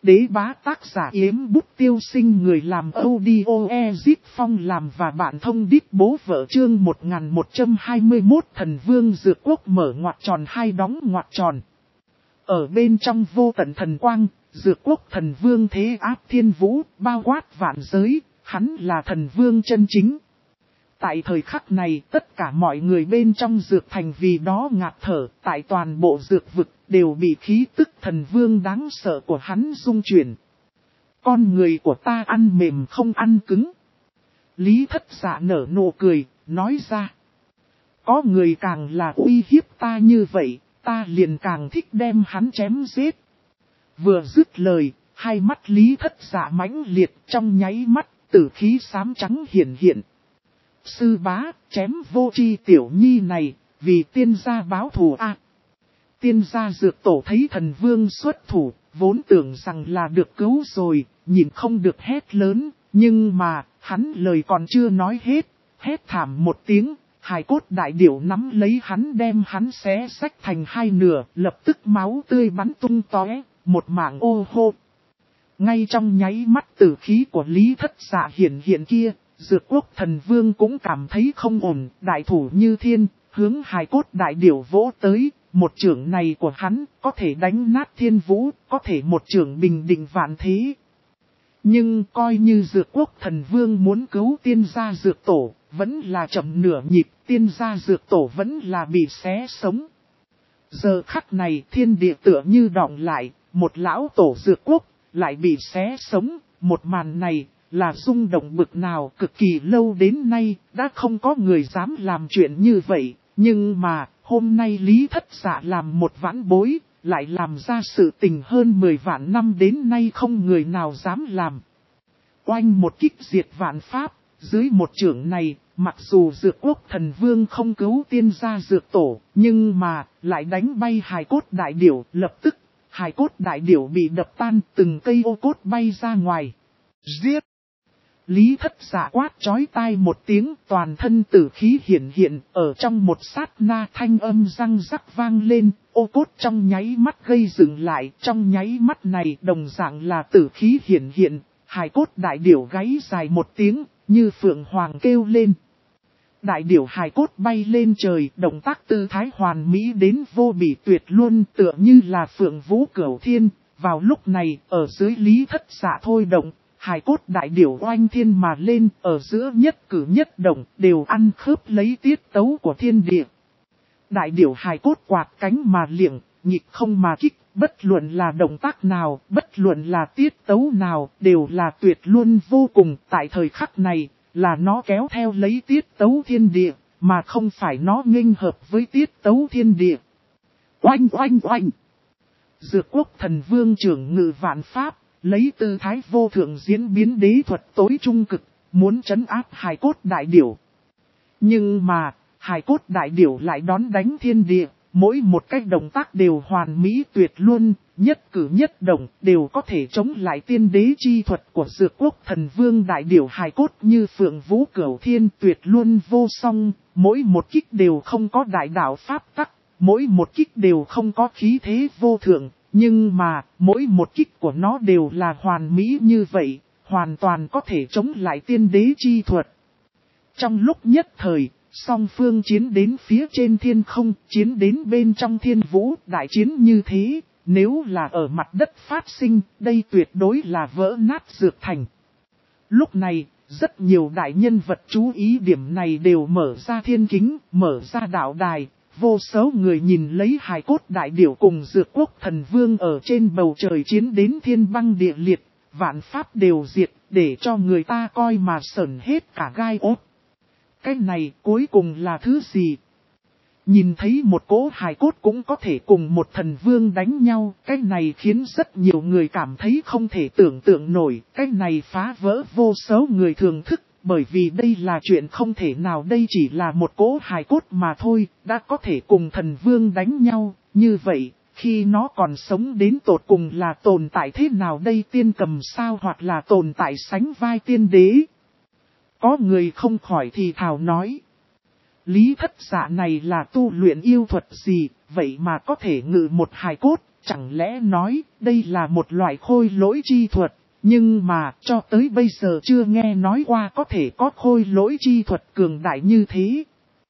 đế bá tác giả Yếm Bút Tiêu Sinh, người làm audio Ezip Phong làm và bạn thông đít bố vợ. Chương 1121 Thần Vương Dược Quốc mở ngoặc tròn hai đóng ngoặc tròn. Ở bên trong vô tận thần quang, Dược Quốc thần vương thế áp thiên vũ, bao quát vạn giới, hắn là thần vương chân chính. Tại thời khắc này, tất cả mọi người bên trong dược thành vì đó ngạt thở, tại toàn bộ dược vực đều bị khí tức thần vương đáng sợ của hắn rung chuyển. Con người của ta ăn mềm không ăn cứng. Lý Thất Dạ nở nụ cười, nói ra. Có người càng là uy hiếp ta như vậy, ta liền càng thích đem hắn chém giết. Vừa dứt lời, hai mắt Lý Thất Dạ mãnh liệt, trong nháy mắt, tử khí xám trắng hiển hiện. Sư bá, chém vô tri tiểu nhi này, vì tiên gia báo thù a. Tiên gia dược tổ thấy thần vương xuất thủ, vốn tưởng rằng là được cứu rồi, nhìn không được hét lớn, nhưng mà, hắn lời còn chưa nói hết, hét thảm một tiếng, hài cốt đại điểu nắm lấy hắn đem hắn xé xách thành hai nửa, lập tức máu tươi bắn tung tóe, một mảng ô hô. Ngay trong nháy mắt tử khí của Lý Thất Dạ hiển hiện kia, Dược Quốc thần vương cũng cảm thấy không ổn, đại thủ như thiên, hướng hài cốt đại điểu vỗ tới, một chưởng này của hắn có thể đánh nát thiên vũ, có thể một chưởng bình định vạn thế. Nhưng coi như Dược Quốc thần vương muốn cứu tiên gia dược tổ, vẫn là chậm nửa nhịp, tiên gia dược tổ vẫn là bị xé sống. Giờ khắc này thiên địa tựa như đọng lại, một lão tổ Dược Quốc lại bị xé sống, một màn này là rung động bực nào, cực kỳ lâu đến nay đã không có người dám làm chuyện như vậy, nhưng mà hôm nay Lý Thất Dạ làm một vãn bối, lại làm ra sự tình hơn 10 vạn năm đến nay không người nào dám làm. Oanh một kích diệt vạn pháp, dưới một chưởng này, mặc dù Dược Quốc thần vương không cứu tiên gia dược tổ, nhưng mà lại đánh bay hài cốt đại điểu, lập tức hài cốt đại điểu bị đập tan, từng cây ô cốt bay ra ngoài. Giết! Lý Thất Dạ quát chói tai một tiếng, toàn thân tử khí hiển hiện, ở trong một sát na thanh âm răng rắc vang lên, ô cốt trong nháy mắt gây dừng lại, trong nháy mắt này đồng dạng là tử khí hiển hiện, hài cốt đại điểu gáy dài một tiếng, như phượng hoàng kêu lên. Đại điểu hài cốt bay lên trời, động tác tư thái hoàn mỹ đến vô bỉ tuyệt luôn, tựa như là phượng vũ cửu thiên. Vào lúc này, ở dưới Lý Thất Dạ thôi động, hài cốt đại điểu oanh thiên mà lên, ở giữa nhất cử nhất động, đều ăn khớp lấy tiết tấu của thiên địa. Đại điểu hài cốt quạt cánh mà liệng, nhịp không mà kích, bất luận là động tác nào, bất luận là tiết tấu nào, đều là tuyệt luôn vô cùng. Tại thời khắc này, là nó kéo theo lấy tiết tấu thiên địa, mà không phải nó nghênh hợp với tiết tấu thiên địa. Oanh oanh oanh! Dược Quốc thần vương trưởng ngự vạn pháp, lấy tư thái vô thượng diễn biến đế thuật tối trung cực, muốn trấn áp hài cốt đại điểu. Nhưng mà, hài cốt đại điểu lại đón đánh thiên địa, mỗi một cách động tác đều hoàn mỹ tuyệt luôn, nhất cử nhất động đều có thể chống lại tiên đế chi thuật của Dược Quốc thần vương đại điểu hài cốt như phượng vũ cửu thiên tuyệt luôn vô song, mỗi một kích đều không có đại đạo pháp tắc, mỗi một kích đều không có khí thế vô thượng. Nhưng mà, mỗi một kích của nó đều là hoàn mỹ như vậy, hoàn toàn có thể chống lại tiên đế chi thuật. Trong lúc nhất thời, song phương chiến đến phía trên thiên không, chiến đến bên trong thiên vũ, đại chiến như thế, nếu là ở mặt đất phát sinh, đây tuyệt đối là vỡ nát dược thành. Lúc này, rất nhiều đại nhân vật chú ý điểm này đều mở ra thiên kính, mở ra đạo đài. Vô số người nhìn lấy hài cốt đại điểu cùng Dược Quốc thần vương ở trên bầu trời chiến đến thiên băng địa liệt, vạn pháp đều diệt, để cho người ta coi mà sởn hết cả gai ốt. Cái này cuối cùng là thứ gì? Nhìn thấy một cỗ hài cốt cũng có thể cùng một thần vương đánh nhau, cái này khiến rất nhiều người cảm thấy không thể tưởng tượng nổi, cái này phá vỡ vô số người thường thức. Bởi vì đây là chuyện không thể nào, đây chỉ là một cỗ hài cốt mà thôi, đã có thể cùng thần vương đánh nhau, như vậy, khi nó còn sống đến tột cùng là tồn tại thế nào đây, tiên cầm sao hoặc là tồn tại sánh vai tiên đế. Có người không khỏi thì thào nói, Lý Thất Dạ này là tu luyện yêu thuật gì, vậy mà có thể ngự một hài cốt, chẳng lẽ nói đây là một loại khôi lỗi chi thuật, nhưng mà cho tới bây giờ chưa nghe nói qua có thể có khôi lỗi chi thuật cường đại như thế.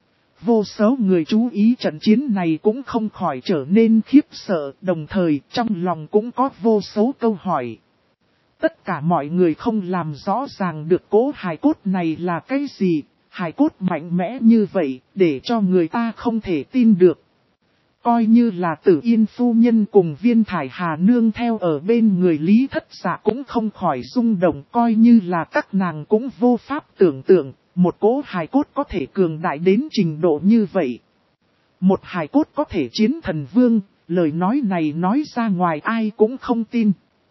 Vô số người chú ý trận chiến này cũng không khỏi trở nên khiếp sợ, đồng thời trong lòng cũng có vô số câu hỏi. Tất cả mọi người không làm rõ ràng được cỗ hài cốt này là cái gì, hài cốt mạnh mẽ như vậy, để cho người ta không thể tin được. Coi như là Tử Yên phu nhân cùng Viên Thải Hà nương theo ở bên người Lý Thất Dạ cũng không khỏi rung động, coi như là các nàng cũng vô pháp tưởng tượng, một cỗ hài cốt có thể cường đại đến trình độ như vậy. Một hài cốt có thể chiến thần vương, lời nói này nói ra ngoài ai cũng không tin.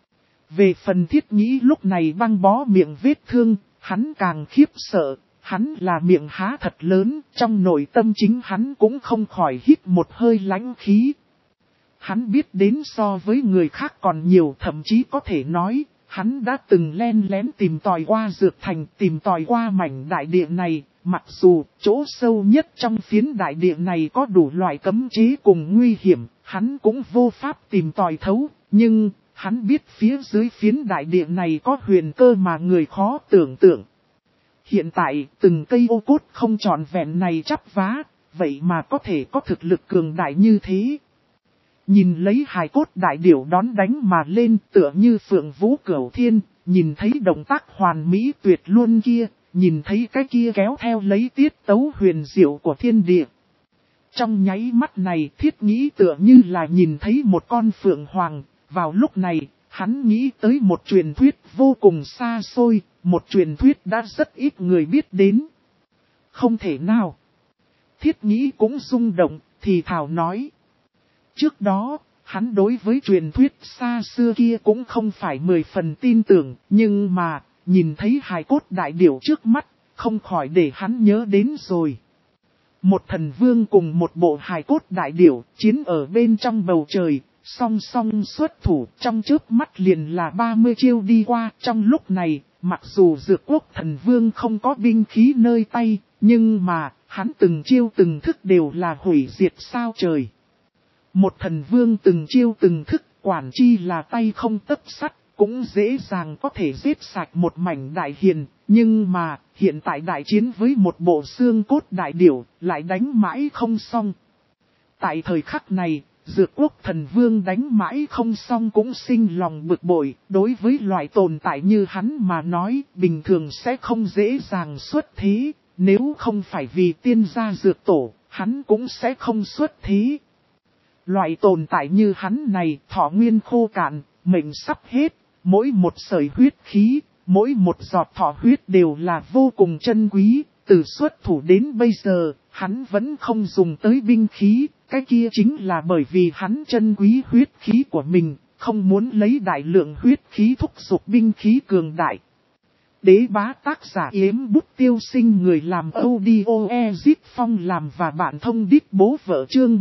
Về phần Thiết Nhĩ lúc này băng bó miệng vết thương, hắn càng khiếp sợ, hắn là miệng há thật lớn, trong nội tâm chính hắn cũng không khỏi hít một hơi lãnh khí. Hắn biết đến so với người khác còn nhiều, thậm chí có thể nói, hắn đã từng len lén tìm tòi qua Dược Thành, tìm tòi qua mảnh đại địa này, mặc dù chỗ sâu nhất trong phiến đại địa này có đủ loại cấm chế cùng nguy hiểm, hắn cũng vô pháp tìm tòi thấu, nhưng hắn biết phía dưới phiến đại địa này có huyền cơ mà người khó tưởng tượng. Hiện tại, từng cây ô cốt không trọn vẹn này chắp vá, vậy mà có thể có thực lực cường đại như thế. Nhìn lấy hài cốt đại điểu đón đánh mà lên tựa như Phượng Vũ Cửu Thiên, nhìn thấy động tác hoàn mỹ tuyệt luôn kia, nhìn thấy cái kia kéo theo lấy tiết tấu huyền diệu của thiên địa. Trong nháy mắt này Thiết Nhĩ tựa như là nhìn thấy một con phượng hoàng, vào lúc này, hắn nghĩ tới một truyền thuyết vô cùng xa xôi, một truyền thuyết đã rất ít người biết đến. Không thể nào. Thiết Nhĩ cũng rung động, thì thảo nói. Trước đó, hắn đối với truyền thuyết xa xưa kia cũng không phải 10 phần tin tưởng, nhưng mà, nhìn thấy hài cốt đại điểu trước mắt, không khỏi để hắn nhớ đến rồi. Một thần vương cùng một bộ hài cốt đại điểu, chiến ở bên trong bầu trời, song song xuất thủ, trong chớp mắt liền là 30 chiêu đi qua. Trong lúc này, mặc dù Dược Quốc thần vương không có binh khí nơi tay, nhưng mà, hắn từng chiêu từng thức đều là hủy diệt sao trời. Một thần vương từng chiêu từng thức, quản chi là tay không tấc sắt, cũng dễ dàng có thể giết sạch một mảnh đại hiền, nhưng mà, hiện tại đại chiến với một bộ xương cốt đại điểu, lại đánh mãi không xong. Tại thời khắc này, Dược Quốc thần vương đánh mãi không xong cũng sinh lòng bực bội, đối với loại tồn tại như hắn mà nói, bình thường sẽ không dễ dàng xuất thế, nếu không phải vì tiên gia dược tổ, hắn cũng sẽ không xuất thế. Loại tồn tại như hắn này, thọ nguyên khô cạn, mệnh sắp hết, mỗi một sợi huyết khí, mỗi một giọt thọ huyết đều là vô cùng chân quý, từ xuất thủ đến bây giờ, hắn vẫn không dùng tới binh khí, cái kia chính là bởi vì hắn chân quý huyết khí của mình, không muốn lấy đại lượng huyết khí thúc giục binh khí cường đại. Đế bá tác giả Yếm Bút Tiêu Sinh, người làm audio Ezit Phong làm và bạn thông đít bố vợ chương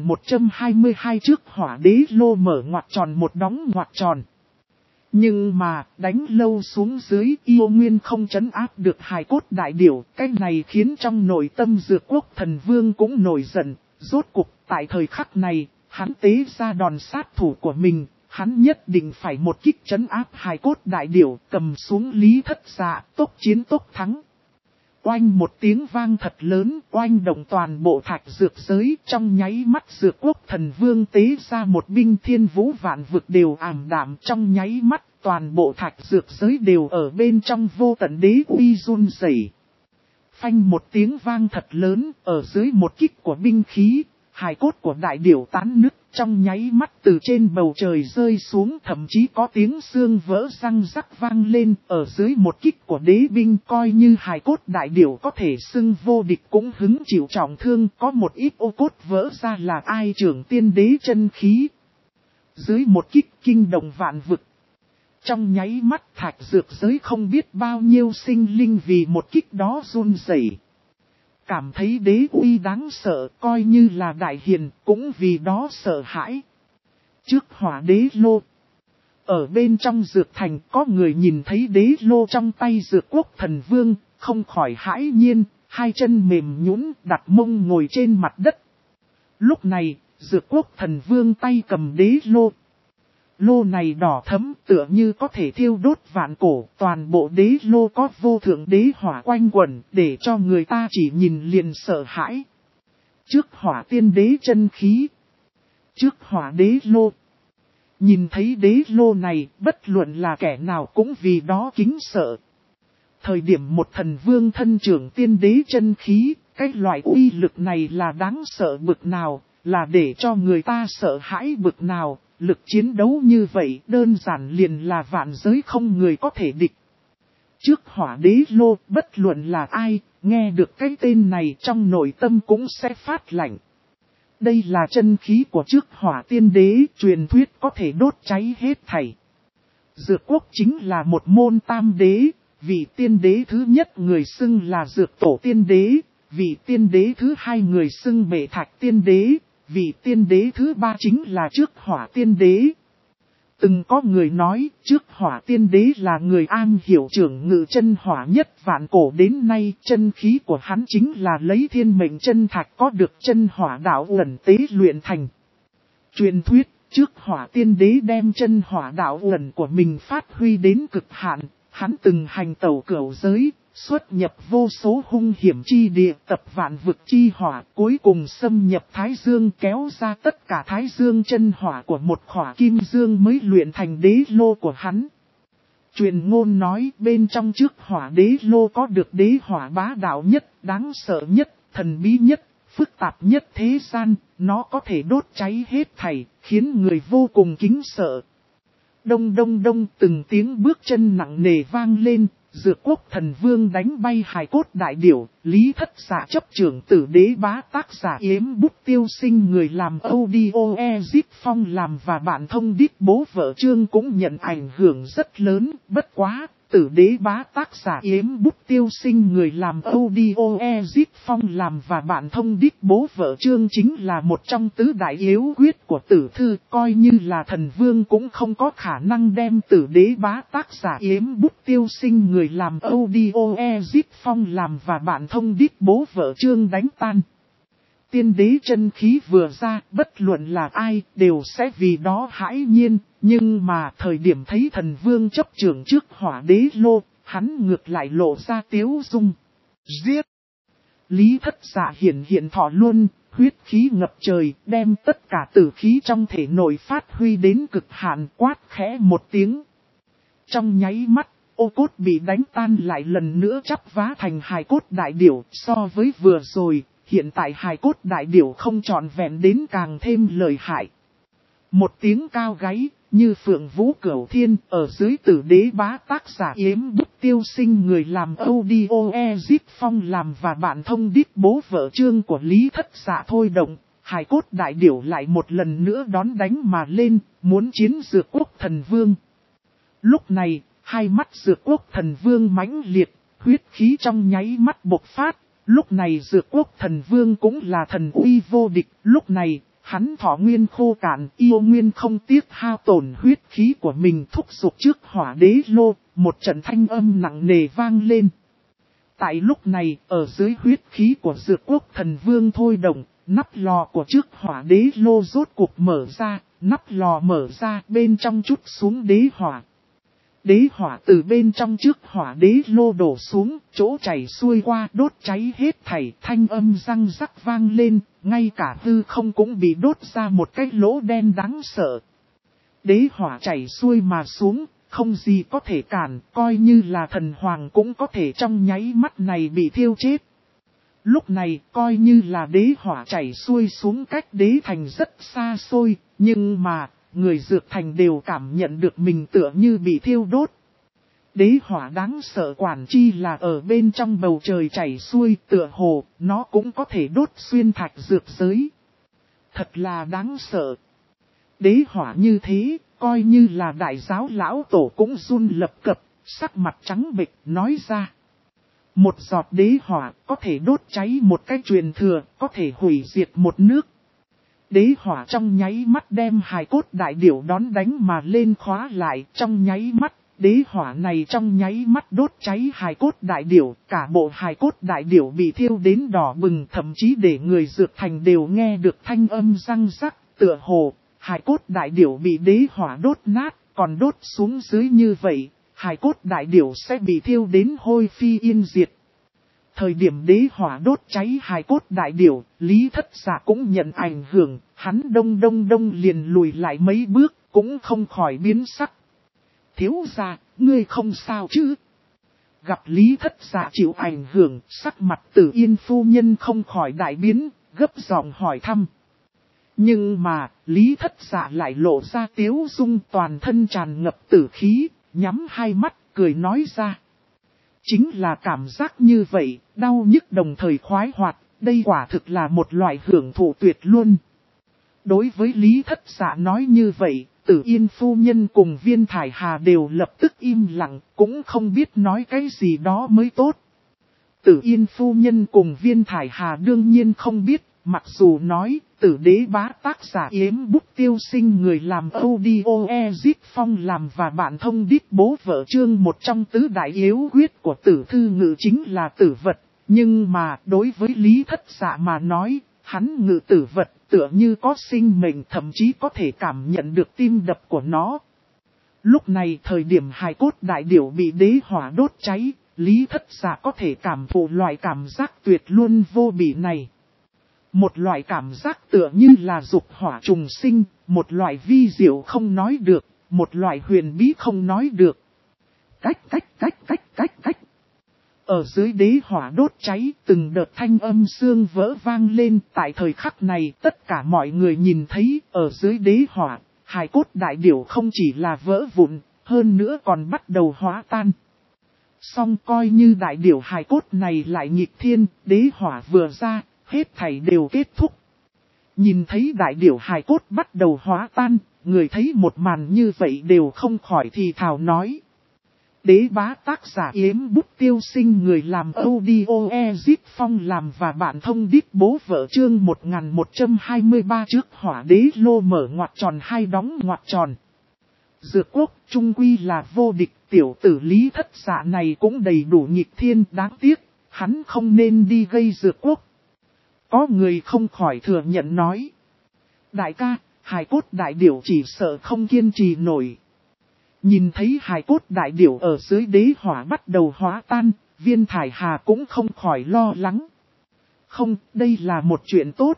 1122 trước hỏa đế lô mở ngoặc tròn một đóng ngoặc tròn. Nhưng mà, đánh lâu xuống dưới yêu nguyên không trấn áp được hài cốt đại điểu, cái này khiến trong nội tâm Dược Quốc thần vương cũng nổi giận, rốt cuộc tại thời khắc này, hắn tế ra đòn sát thủ của mình. Hắn nhất định phải một kích trấn áp hài cốt đại điểu, cầm xuống Lý Thất Dạ, tốc chiến tốc thắng. Oanh một tiếng vang thật lớn, oanh động toàn bộ thạch dược giới, trong nháy mắt Dược Quốc thần vương tế ra một binh thiên vũ vạn vực đều ảm đạm, trong nháy mắt toàn bộ thạch dược giới đều ở bên trong vô tận đế uy run rẩy. Phanh một tiếng vang thật lớn, ở dưới một kích của binh khí, hài cốt của đại điểu tán nứt, trong nháy mắt từ trên bầu trời rơi xuống, thậm chí có tiếng xương vỡ răng rắc vang lên. Ở dưới một kích của đế binh, coi như hài cốt đại điểu có thể xưng vô địch cũng hứng chịu trọng thương, có một ít ô cốt vỡ ra là ai trưởng tiên đế chân khí. Dưới một kích kinh động vạn vực, trong nháy mắt thạch dược giới không biết bao nhiêu sinh linh vì một kích đó run rẩy. Cảm thấy đế uy đáng sợ, coi như là đại hiền, cũng vì đó sợ hãi. Trước hỏa đế lô, ở bên trong dược thành có người nhìn thấy đế lô trong tay Dược Quốc thần vương, không khỏi hãi nhiên, hai chân mềm nhũn đặt mông ngồi trên mặt đất. Lúc này, Dược quốc thần vương tay cầm đế lô. Lô này đỏ thẫm tựa như có thể thiêu đốt vạn cổ, toàn bộ đế lô có vô thượng đế hỏa quanh quẩn để cho người ta chỉ nhìn liền sợ hãi. Trước hỏa tiên đế chân khí. Trước hỏa đế lô. Nhìn thấy đế lô này, bất luận là kẻ nào cũng vì đó kính sợ. Thời điểm một thần vương thân trưởng tiên đế chân khí, cái loại uy lực này là đáng sợ bực nào, là để cho người ta sợ hãi bực nào, lực chiến đấu như vậy đơn giản liền là vạn giới không người có thể địch. Trước hỏa đế lô, bất luận là ai, nghe được cái tên này trong nội tâm cũng sẽ phát lạnh. Đây là chân khí của trước hỏa tiên đế, truyền thuyết có thể đốt cháy hết thảy. Dược quốc chính là một môn tam đế, vị tiên đế thứ nhất người xưng là dược tổ tiên đế, vị tiên đế thứ hai người xưng bệ thạch tiên đế, vị tiên đế thứ ba chính là trước hỏa tiên đế. Từng có người nói trước hỏa tiên đế là người an hiểu trưởng ngự chân hỏa nhất vạn cổ đến nay, chân khí của hắn chính là lấy thiên mệnh chân thạch có được chân hỏa đạo ẩn tế luyện thành. Truyền thuyết trước hỏa tiên đế đem chân hỏa đạo ẩn của mình phát huy đến cực hạn, hắn từng hành tẩu cửu giới, xuất nhập vô số hung hiểm chi địa, tập vạn vực chi hỏa, cuối cùng xâm nhập Thái Dương, kéo ra tất cả Thái Dương chân hỏa của một khỏa kim dương mới luyện thành đế lô của hắn. Truyền ngôn nói bên trong trước hỏa đế lô có được đế hỏa bá đạo nhất, đáng sợ nhất, thần bí nhất, phức tạp nhất thế gian, nó có thể đốt cháy hết thảy, khiến người vô cùng kính sợ. Đông đông đông, từng tiếng bước chân nặng nề vang lên. Dược quốc thần vương đánh bay hài cốt đại điểu, Lý Thất Giả chấp trưởng tử đế bá tác giả Yếm Bút Tiêu Sinh người làm audio Ezip Phong làm và bản thông điệp bố vợ Trương cũng nhận ảnh hưởng rất lớn, bất quá. Tử đế bá tác giả Yếm Bút Tiêu Sinh người làm audio Ezip Phong làm và bản thông điệp bố vợ Trương chính là một trong tứ đại yếu quyết của tử thư, coi như là thần vương cũng không có khả năng đem tử đế bá tác giả Yếm Bút Tiêu Sinh người làm audio Ezip Phong làm và bản thông điệp bố vợ Trương đánh tan. Tiên đế chân khí vừa ra, bất luận là ai, đều sẽ vì đó hãi nhiên, nhưng mà thời điểm thấy thần vương chấp trưởng trước hỏa đế lô, hắn ngược lại lộ ra tiếu dung. Giết! Lý Thất Giả hiện thọ luân, huyết khí ngập trời, đem tất cả tử khí trong thể nội phát huy đến cực hạn, quát khẽ một tiếng. Trong nháy mắt, ô cốt bị đánh tan lại lần nữa chắp vá thành hài cốt đại điểu, so với vừa rồi. Hiện tại hài cốt đại điểu không trọn vẹn đến càng thêm lợi hại. Một tiếng cao gáy, như phượng vũ cửu thiên, ở dưới tử đế bá tác giả Yếm Bút Tiêu Sinh người làm audio Ezip Phong làm và bản thông điệp bố vợ Trương của Lý Thất Giả thôi động. Hài cốt đại điểu lại một lần nữa đón đánh mà lên, muốn chiến dược quốc thần vương. Lúc này, hai mắt dược quốc thần vương mãnh liệt, huyết khí trong nháy mắt bộc phát. Lúc này dược quốc thần vương cũng là thần uy vô địch, lúc này, hắn thọ nguyên khô cạn, yêu nguyên không tiếc hao tổn huyết khí của mình thúc giục trước hỏa đế lô, một trận thanh âm nặng nề vang lên. Tại lúc này, ở dưới huyết khí của dược quốc thần vương thôi động, nắp lò của trước hỏa đế lô rốt cuộc mở ra, nắp lò mở ra bên trong chút xuống đế hỏa. Đế hỏa từ bên trong trước hỏa đế lô đổ xuống, chỗ chảy xuôi qua đốt cháy hết thảy, thanh âm răng rắc vang lên, ngay cả hư không cũng bị đốt ra một cái lỗ đen đáng sợ. Đế hỏa chảy xuôi mà xuống, không gì có thể cản, coi như là thần hoàng cũng có thể trong nháy mắt này bị thiêu chết. Lúc này, coi như là đế hỏa chảy xuôi xuống cách đế thành rất xa xôi, nhưng mà người dược thành đều cảm nhận được mình tựa như bị thiêu đốt. Đế hỏa đáng sợ quản chi là ở bên trong bầu trời chảy xuôi tựa hồ, nó cũng có thể đốt xuyên thạch dược giới. Thật là đáng sợ. Đế hỏa như thế, coi như là đại giáo lão tổ cũng run lập cập, sắc mặt trắng bệch nói ra. Một giọt đế hỏa có thể đốt cháy một cái truyền thừa, có thể hủy diệt một nước. Đế hỏa trong nháy mắt đem hài cốt đại điểu đón đánh mà lên khóa lại, trong nháy mắt, Đế hỏa này trong nháy mắt đốt cháy hài cốt đại điểu, cả bộ hài cốt đại điểu bị thiêu đến đỏ bừng, thậm chí để người dược thành đều nghe được thanh âm răng rắc, tựa hồ, hài cốt đại điểu bị đế hỏa đốt nát, còn đốt xuống dưới như vậy, hài cốt đại điểu sẽ bị thiêu đến hôi phi yên diệt. Thời điểm đế hỏa đốt cháy hài cốt đại điểu, Lý Thất Dạ cũng nhận ảnh hưởng, hắn đông liền lùi lại mấy bước, cũng không khỏi biến sắc. Thiếu gia, ngươi không sao chứ? Gặp Lý Thất Dạ chịu ảnh hưởng, sắc mặt Tử Yên phu nhân không khỏi đại biến, gấp giọng hỏi thăm. Nhưng mà, Lý Thất Dạ lại lộ ra tiếu dung, toàn thân tràn ngập tử khí, nhắm hai mắt, cười nói ra. Chính là cảm giác như vậy, đau nhức đồng thời khoái hoạt, đây quả thực là một loại hưởng thụ tuyệt luôn. Đối với Lý Thất Dạ nói như vậy, Tử Yên phu nhân cùng Viên Thải Hà đều lập tức im lặng, cũng không biết nói cái gì đó mới tốt. Tử Yên phu nhân cùng Viên Thải Hà đương nhiên không biết, mặc dù nói, Tử Đế Bá tác giả Yếm Bút Tiêu Sinh người làm audio Ezit Phong làm và bạn thông đít bố vợ chương một trong tứ đại yếu quyết của Tử Thư Ngự chính là tử vật, nhưng mà đối với Lý Thất Dạ mà nói, hắn ngự tử vật tựa như có sinh mệnh, thậm chí có thể cảm nhận được tim đập của nó. Lúc này thời điểm hài cốt đại điểu bị đế hỏa đốt cháy, Lý Thất Dạ có thể cảm thụ loại cảm giác tuyệt luôn vô bỉ này. Một loại cảm giác tựa như là dục hỏa trùng sinh, một loại vi diệu không nói được, một loại huyền bí không nói được. Cách. Ở dưới đế hỏa đốt cháy, từng đợt thanh âm xương vỡ vang lên. Tại thời khắc này, tất cả mọi người nhìn thấy, ở dưới đế hỏa, hài cốt đại điểu không chỉ là vỡ vụn, hơn nữa còn bắt đầu hóa tan. Song coi như đại điểu hài cốt này lại nghịch thiên, đế hỏa vừa ra, hết thảy đều kết thúc. Nhìn thấy đại điểu hài cốt bắt đầu hóa tan, người thấy một màn như vậy đều không khỏi thì thào nói. Đế Bá tác giả Yếm Bút Tiêu Sinh người làm audio Ezit Phong làm và bạn thông đít bố vợ chương 1123 trước hỏa đế lô mở ngoặc tròn hai đóng ngoặc tròn. Dược quốc trung quy là vô địch, tiểu tử Lý Thất Dạ này cũng đầy đủ nghịch thiên, đáng tiếc, hắn không nên đi gây dược quốc. Có người không khỏi thừa nhận nói. Đại ca, hài cốt đại điểu chỉ sợ không kiên trì nổi. Nhìn thấy hài cốt đại điểu ở dưới đế hỏa bắt đầu hóa tan, Viên Thải Hà cũng không khỏi lo lắng. Không, đây là một chuyện tốt.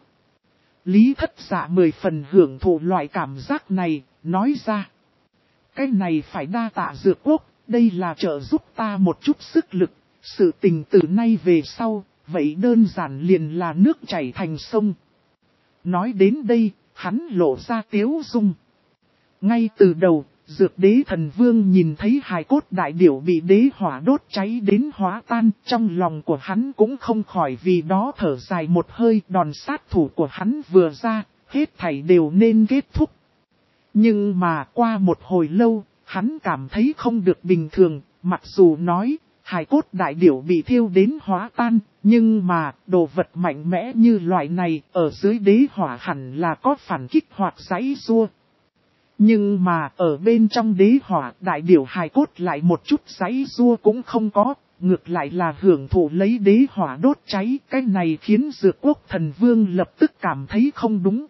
Lý Thất Dạ 10 phần hưởng thụ loại cảm giác này, nói ra. Cái này phải đa tạ dược quốc, đây là trợ giúp ta một chút sức lực, sự tình từ nay về sau, vậy đơn giản liền là nước chảy thành sông. Nói đến đây, hắn lộ ra tiếu dung. Ngay từ đầu, Dược Đế Thần Vương nhìn thấy hài cốt đại điểu bị đế hỏa đốt cháy đến hóa tan, trong lòng của hắn cũng không khỏi vì đó thở dài một hơi, đòn sát thủ của hắn vừa ra, hết thảy đều nên kết thúc. Nhưng mà qua một hồi lâu, hắn cảm thấy không được bình thường, mặc dù nói, hài cốt đại điểu bị thiêu đến hóa tan, nhưng mà đồ vật mạnh mẽ như loại này ở dưới đế hỏa hẳn là có phản kích hoặc giãy giụa. Nhưng mà ở bên trong đế hỏa đại điểu hài cốt lại một chút giãy giụa cũng không có, ngược lại là hưởng thụ lấy đế hỏa đốt cháy. Cái này khiến Dược Quốc Thần Vương lập tức cảm thấy không đúng.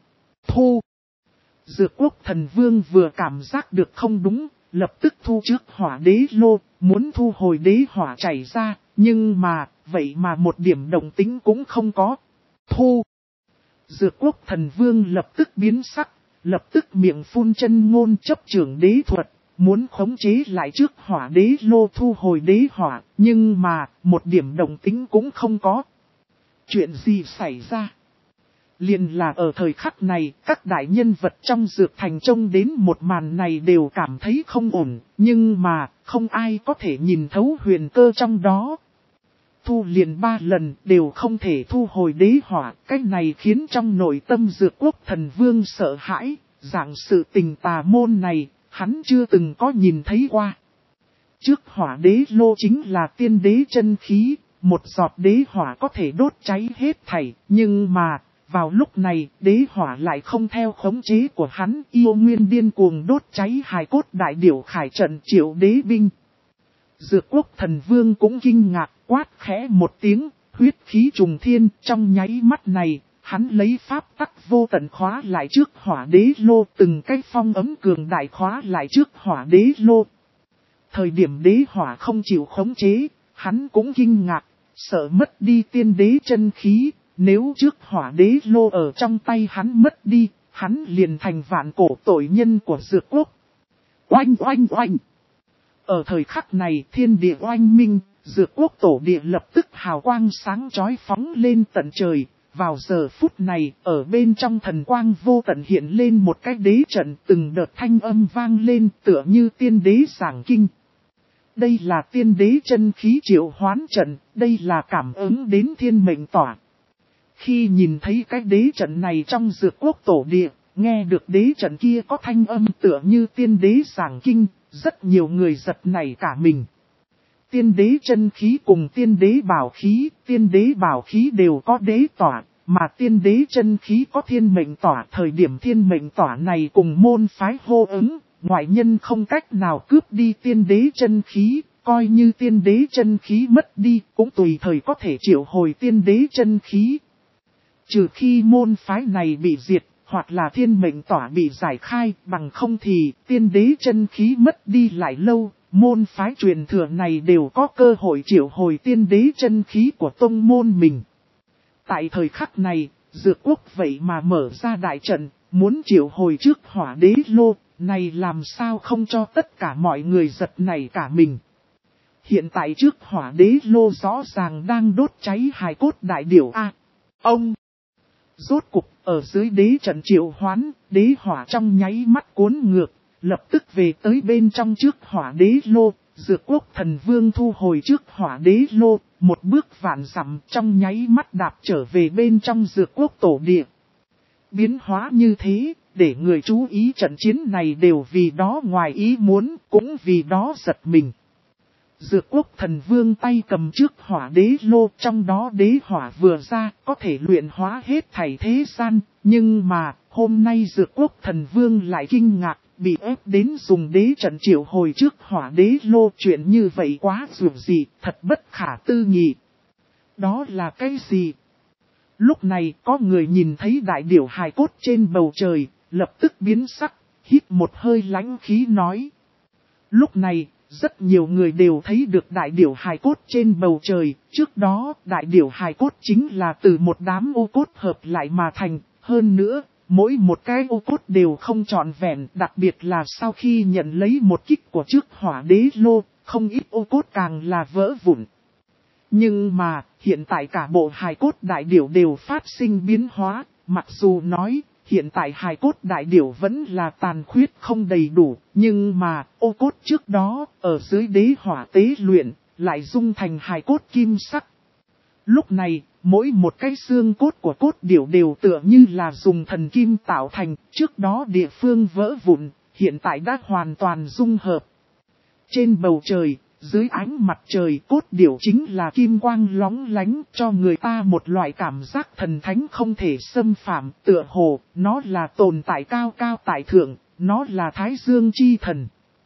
Dược Quốc Thần Vương vừa cảm giác được không đúng, lập tức thu trước hỏa đế lô, muốn thu hồi đế hỏa chảy ra, nhưng mà, vậy mà một điểm động tĩnh cũng không có. Dược Quốc Thần Vương lập tức biến sắc, lập tức miệng phun chân ngôn chấp trưởng đế thuật, muốn khống chế lại trước hỏa đế lô thu hồi đế hỏa, nhưng mà, một điểm động tĩnh cũng không có. Chuyện gì xảy ra? Liền là ở thời khắc này, các đại nhân vật trong dược thành trông đến một màn này đều cảm thấy không ổn, nhưng mà, không ai có thể nhìn thấu huyền cơ trong đó. Thu liền 3 lần đều không thể thu hồi đế hỏa, cái này khiến trong nội tâm Dược Quốc Thần Vương sợ hãi, dạng sự tình tà môn này, hắn chưa từng có nhìn thấy qua. Trước hỏa đế lô chính là tiên đế chân khí, một giọt đế hỏa có thể đốt cháy hết thảy, nhưng mà, Vào lúc này, đế hỏa lại không theo khống chế của hắn, yêu nguyên điên cuồng đốt cháy hài cốt đại điểu khải trận triệu đế binh. Dược quốc thần vương cũng kinh ngạc, quát khẽ một tiếng, huyết khí trùng thiên, trong nháy mắt này, hắn lấy pháp tắc vô tận khóa lại trước hỏa đế lô, từng cái phong ấm cường đại khóa lại trước hỏa đế lô. Thời điểm đế hỏa không chịu khống chế, hắn cũng kinh ngạc, sợ mất đi tiên đế chân khí, nếu trước hỏa đế lô ở trong tay hắn mất đi, hắn liền thành vạn cổ tội nhân của dược quốc. Oanh oanh oanh! Ở thời khắc này thiên địa oanh minh, dược quốc tổ địa lập tức hào quang sáng chói phóng lên tận trời. Vào giờ phút này, ở bên trong thần quang vô tận hiện lên một cái đế trận, từng đợt thanh âm vang lên tựa như tiên đế giảng kinh. Đây là tiên đế chân khí triệu hoán trận, đây là cảm ứng đến thiên mệnh tỏa. Khi nhìn thấy cái đế trận này trong dược quốc tổ địa, nghe được đế trận kia có thanh âm tựa như tiên đế giảng kinh, rất nhiều người giật nảy cả mình. Tiên đế chân khí cùng tiên đế bảo khí đều có đế tỏa, mà tiên đế chân khí có thiên mệnh tỏa. Thời điểm thiên mệnh tỏa này cùng môn phái hô ứng, ngoại nhân không cách nào cướp đi tiên đế chân khí, coi như tiên đế chân khí mất đi, cũng tùy thời có thể triệu hồi tiên đế chân khí. Trừ khi môn phái này bị diệt, hoặc là thiên mệnh tỏa bị giải khai, bằng không thì tiên đế chân khí mất đi lại lâu, môn phái truyền thừa này đều có cơ hội triệu hồi tiên đế chân khí của tông môn mình. Tại thời khắc này, dược quốc vậy mà mở ra đại trận, muốn triệu hồi trước hỏa đế lô, này làm sao không cho tất cả mọi người giật nảy cả mình. Hiện tại trước hỏa đế lô rõ ràng đang đốt cháy hài cốt đại điểu A. Ông! Rốt cục, ở dưới đế trận triệu hoán, đế hỏa trong nháy mắt cuốn ngược, lập tức về tới bên trong trước hỏa đế lô, dược quốc thần vương thu hồi trước hỏa đế lô, một bước vạn dặm trong nháy mắt đạp trở về bên trong dược quốc tổ địa. Biến hóa như thế, để người chú ý trận chiến này đều vì đó ngoài ý muốn, cũng vì đó giật mình. Dược quốc thần vương tay cầm trước hỏa đế lô, trong đó đế hỏa vừa ra, có thể luyện hóa hết thảy thế gian, nhưng mà, hôm nay dược quốc thần vương lại kinh ngạc, bị ép đến dùng đế trận triệu hồi trước hỏa đế lô. Chuyện như vậy quá dường gì, thật bất khả tư nghị. Đó là cái gì? Lúc này có người nhìn thấy đại điểu hài cốt trên bầu trời, lập tức biến sắc, hít một hơi lãnh khí nói. Lúc này, rất nhiều người đều thấy được đại điểu hài cốt trên bầu trời, trước đó đại điểu hài cốt chính là từ một đám ô cốt hợp lại mà thành, hơn nữa, mỗi một cái ô cốt đều không trọn vẹn, đặc biệt là sau khi nhận lấy một kích của trước hỏa đế lô, không ít ô cốt càng là vỡ vụn. Nhưng mà, hiện tại cả bộ hài cốt đại điểu đều phát sinh biến hóa, mặc dù nói, hiện tại hài cốt đại điểu vẫn là tàn khuyết không đầy đủ, nhưng mà, ô cốt trước đó, ở dưới đế hỏa tế luyện, lại dung thành hài cốt kim sắc. Lúc này, mỗi một cái xương cốt của cốt điểu đều tựa như là dùng thần kim tạo thành, trước đó địa phương vỡ vụn, hiện tại đã hoàn toàn dung hợp. Trên bầu trời, dưới ánh mặt trời, cốt điểu chính là kim quang lóng lánh, cho người ta một loại cảm giác thần thánh không thể xâm phạm, tựa hồ, nó là tồn tại cao cao tại thượng, nó là Thái Dương chi thần.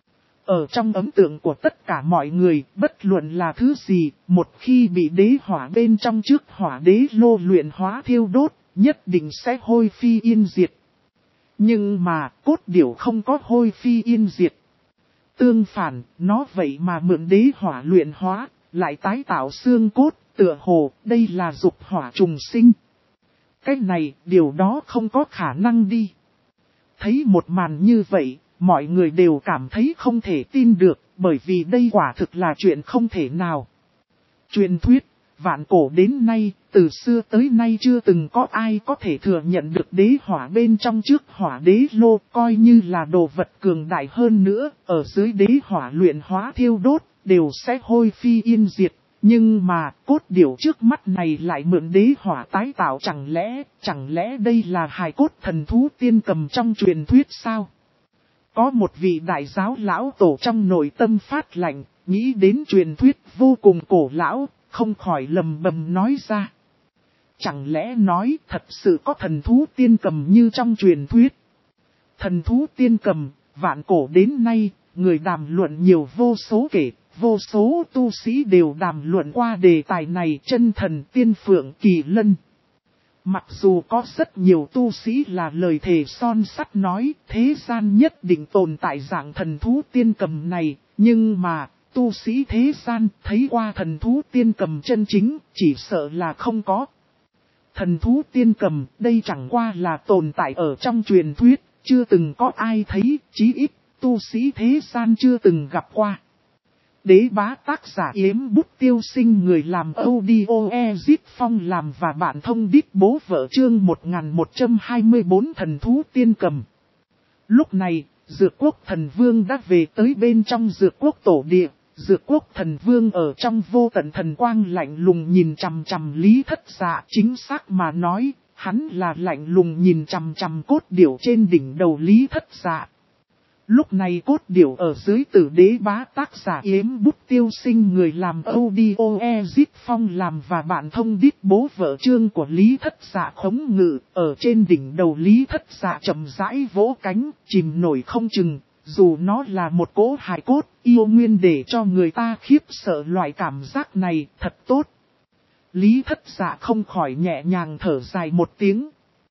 Ở trong ấn tượng của tất cả mọi người, bất luận là thứ gì, một khi bị đế hỏa bên trong trước hỏa đế lô luyện hóa thiêu đốt, nhất định sẽ hôi phi yên diệt. Nhưng mà, cốt điểu không có hôi phi yên diệt. Tương phản, nó vậy mà mượn đế hỏa luyện hóa, lại tái tạo xương cốt, tựa hồ, đây là dục hỏa trùng sinh. Cái này, điều đó không có khả năng đi. Thấy một màn như vậy, mọi người đều cảm thấy không thể tin được, bởi vì đây quả thực là chuyện không thể nào. Truyền thuyết, vạn cổ đến nay, từ xưa tới nay chưa từng có ai có thể thừa nhận được đế hỏa bên trong trước hỏa đế lô, coi như là đồ vật cường đại hơn nữa, ở dưới đế hỏa luyện hóa thiêu đốt, đều sẽ hôi phi yên diệt. Nhưng mà, cốt điểu trước mắt này lại mượn đế hỏa tái tạo, chẳng lẽ đây là hài cốt thần thú tiên cầm trong truyền thuyết sao? Có một vị đại giáo lão tổ trong nội tâm phát lạnh, nghĩ đến truyền thuyết vô cùng cổ lão, không khỏi lầm bầm nói ra. Chẳng lẽ nói thật sự có thần thú tiên cầm như trong truyền thuyết? Thần thú tiên cầm, vạn cổ đến nay, người đàm luận nhiều vô số kể, vô số tu sĩ đều đàm luận qua đề tài này, chân thần tiên phượng kỳ lân. Mặc dù có rất nhiều tu sĩ là lời thề son sắt nói thế gian nhất định tồn tại dạng thần thú tiên cầm này, nhưng mà tu sĩ thế gian thấy qua thần thú tiên cầm chân chính chỉ sợ là không có. Thần thú tiên cầm đây chẳng qua là tồn tại ở trong truyền thuyết, chưa từng có ai thấy, chí ít tu sĩ thế gian chưa từng gặp qua. Đế bá tác giả Yếm Bút Tiêu Sinh, người làm audio Ezit Phong làm và bạn thông đít bố vợ, chương 1124 thần thú tiên cầm. Lúc này, Dược Quốc Thần Vương đã về tới bên trong Dược Quốc tổ địa. Dược Quốc Thần Vương ở trong vô tận thần quang lạnh lùng nhìn chằm chằm Lý Thất Dạ. Chính xác mà nói, hắn là lạnh lùng nhìn chằm chằm cốt điểu trên đỉnh đầu Lý Thất Dạ. Lúc này cốt điểu ở dưới Tử Đế bá tác giả Yếm Bút Tiêu Sinh, người làm audio Ezit Phong làm và bạn thông đít bố vợ, chương của Lý Thất Dạ khống ngự. Ở trên đỉnh đầu Lý Thất Dạ chậm rãi vỗ cánh, chìm nổi không chừng. Dù nó là một cỗ hài cốt, yêu nguyên để cho người ta khiếp sợ, loại cảm giác này thật tốt. Lý Thất Dạ không khỏi nhẹ nhàng thở dài một tiếng.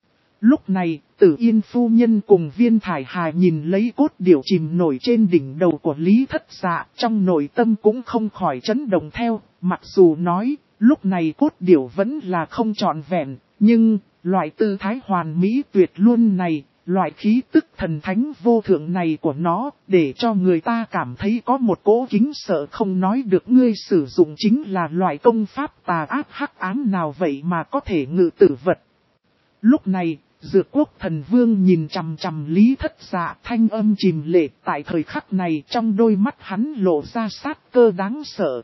Lúc này, Tử Yên phu nhân cùng Viên Thải Hà nhìn lấy cốt điểu chìm nổi trên đỉnh đầu của Lý Thất Dạ, trong nội tâm cũng không khỏi chấn động theo. Mặc dù nói, lúc này cốt điểu vẫn là không trọn vẹn, nhưng loại tư thái hoàn mỹ tuyệt luôn này, loại khí tức thần thánh vô thượng này của nó, để cho người ta cảm thấy có một cỗ kính sợ không nói được. Ngươi sử dụng chính là loại công pháp tà ác hắc ám nào vậy mà có thể ngự tử vật? Lúc này, Dược Quốc Thần Vương nhìn chằm chằm Lý Thất Dạ, thanh âm chìm lệ. Tại thời khắc này, trong đôi mắt hắn lộ ra sát cơ đáng sợ.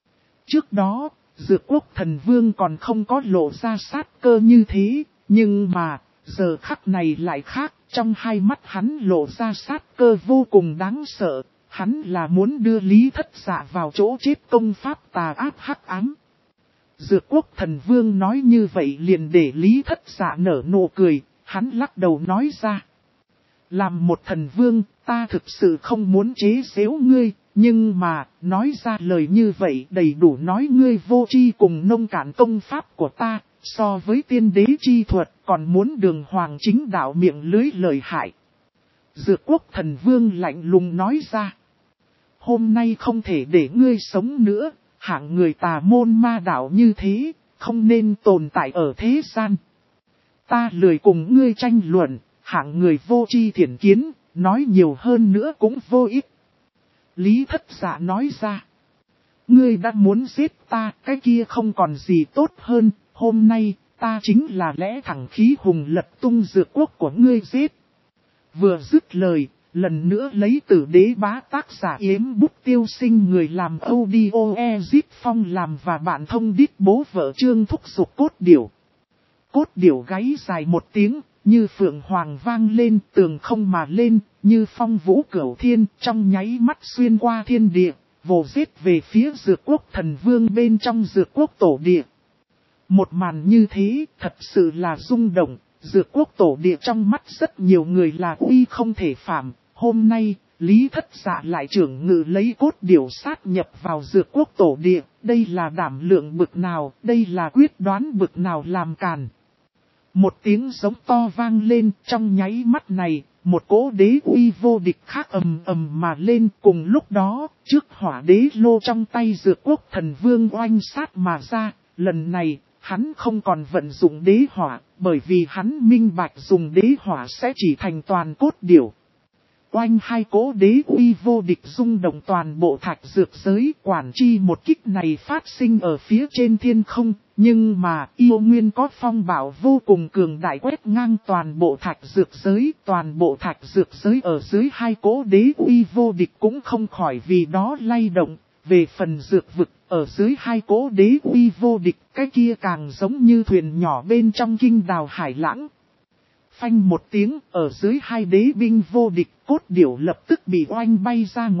Trước đó, Dược Quốc Thần Vương còn không có lộ ra sát cơ như thế, nhưng mà giờ khắc này lại khác, trong hai mắt hắn lộ ra sát cơ vô cùng đáng sợ. Hắn là muốn đưa Lý Thất Dạ vào chỗ chết công pháp tà ác hắc ám. Dược Quốc Thần Vương nói như vậy liền để Lý Thất Dạ nở nụ cười, hắn lắc đầu nói ra. Làm một thần vương, ta thực sự không muốn chế giễu ngươi, nhưng mà, nói ra lời như vậy đầy đủ nói ngươi vô tri cùng nông cạn công pháp của ta, so với tiên đế chi thuật còn muốn đường hoàng chính đạo miệng lưới lời hại. Dược Quốc Thần Vương lạnh lùng nói ra. Hôm nay không thể để ngươi sống nữa, hạng người tà môn ma đạo như thế, không nên tồn tại ở thế gian. Ta lười cùng ngươi tranh luận, hạng người vô tri thiển kiến, nói nhiều hơn nữa cũng vô ích. Lý Thất Dạ nói ra. Ngươi đã muốn giết ta, cái kia không còn gì tốt hơn, hôm nay, ta chính là lẽ thẳng khí hùng lật tung Dược Quốc của ngươi giết. Vừa dứt lời, lần nữa lấy Tử Đế bá tác giả Yếm Bút Tiêu Sinh, người làm audio Ezit Phong làm và bạn thông đít bố vợ, chương thúc giục cốt điểu. Cốt điểu gáy dài một tiếng, như phượng hoàng vang lên, tường không mà lên, như phong vũ cửu thiên, trong nháy mắt xuyên qua thiên địa, vồ giết về phía Dược Quốc Thần Vương bên trong Dược Quốc tổ địa. Một màn như thế, thật sự là rung động. Dược Quốc tổ địa trong mắt rất nhiều người là uy không thể phạm. Hôm nay, Lý Thất Dạ lại trưởng ngự lấy cốt điểu sát nhập vào Dược Quốc tổ địa. Đây là đảm lượng bực nào, đây là quyết đoán bực nào làm càn. Một tiếng giống to vang lên, trong nháy mắt này, một cỗ đế uy vô địch khác ầm ầm mà lên. Cùng lúc đó, trước hỏa đế lô trong tay Dược Quốc Thần Vương oanh sát mà ra. Lần này, hắn không còn vận dụng đế hỏa, bởi vì hắn minh bạch dùng đế hỏa sẽ chỉ thành toàn cốt điểu. Oanh hai cỗ đế uy vô địch rung động toàn bộ thạch dược giới. Quản chi một kích này phát sinh ở phía trên thiên không, nhưng mà yêu nguyên có phong bảo vô cùng cường đại quét ngang toàn bộ thạch dược giới. Toàn bộ thạch dược giới ở dưới hai cỗ đế uy vô địch cũng không khỏi vì đó lay động. Về phần dược vực, ở dưới hai cỗ đế uy vô địch, cái kia càng giống như thuyền nhỏ bên trong kinh đào hải lãng. Phanh một tiếng, ở dưới hai đế binh vô địch, cốt điểu lập tức bị oanh bay ra ngoài,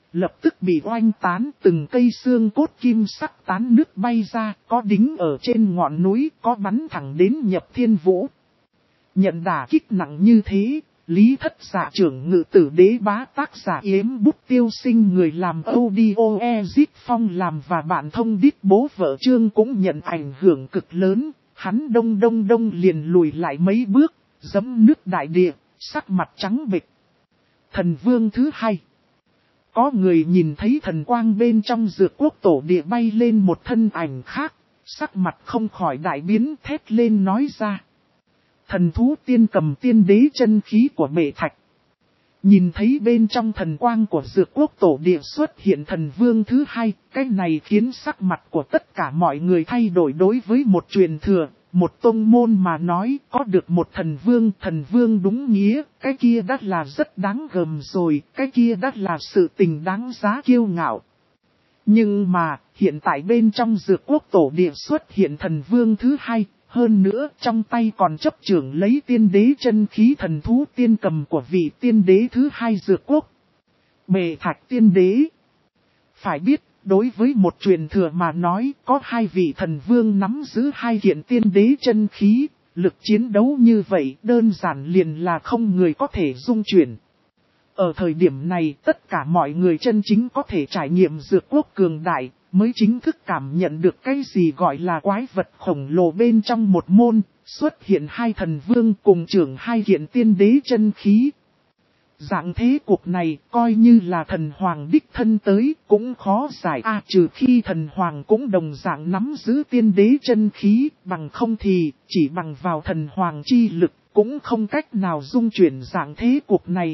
lập tức bị oanh tán, từng cây xương cốt kim sắc tán nước bay ra, có đính ở trên ngọn núi, có bắn thẳng đến Nhập Thiên Vũ. Nhận đả kích nặng như thế, Lý Thất Dạ trưởng ngự tử đế bá tác giả Yếm Bút Tiêu Sinh người làm audio Ezit Phong làm và bạn thông đít bố vợ Trương cũng nhận ảnh hưởng cực lớn, hắn đông liền lùi lại mấy bước, giẫm nước đại địa, sắc mặt trắng bệch. Thần vương thứ hai. Có người nhìn thấy thần quang bên trong Dược Quốc tổ địa bay lên một thân ảnh khác, sắc mặt không khỏi đại biến, thét lên nói ra. Thần thú tiên cầm tiên đế chân khí của bệ thạch. Nhìn thấy bên trong thần quang của Dược Quốc tổ địa xuất hiện thần vương thứ hai, cái này khiến sắc mặt của tất cả mọi người thay đổi. Đối với một truyền thừa, một tông môn mà nói có được một thần vương đúng nghĩa, cái kia đã là rất đáng gờm rồi, cái kia đã là sự tình đáng giá kiêu ngạo. Nhưng mà, hiện tại bên trong Dược Quốc tổ địa xuất hiện thần vương thứ hai, hơn nữa trong tay còn chấp trưởng lấy tiên đế chân khí thần thú tiên cầm của vị tiên đế thứ hai Dược Quốc. Bệ thạch tiên đế. Phải biết, đối với một truyền thừa mà nói, có hai vị thần vương nắm giữ hai kiện tiên đế chân khí, lực chiến đấu như vậy đơn giản liền là không người có thể dung chuyển. Ở thời điểm này, tất cả mọi người chân chính có thể trải nghiệm Dược Quốc cường đại, mới chính thức cảm nhận được cái gì gọi là quái vật khổng lồ bên trong một môn, xuất hiện hai thần vương cùng trưởng hai kiện tiên đế chân khí. Dạng thế cuộc này coi như là thần hoàng đích thân tới cũng khó giải trừ khi thần hoàng cũng đồng dạng nắm giữ tiên đế chân khí, bằng không thì chỉ bằng vào thần hoàng chi lực cũng không cách nào dung chuyển dạng thế cuộc này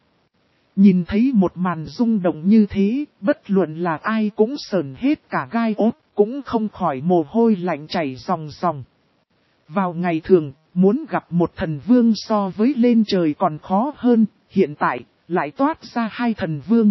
Nhìn thấy một màn rung động như thế, bất luận là ai cũng sờn hết cả gai ốt, cũng không khỏi mồ hôi lạnh chảy ròng ròng. Vào ngày thường, muốn gặp một thần vương so với lên trời còn khó hơn, hiện tại, lại toát ra hai thần vương.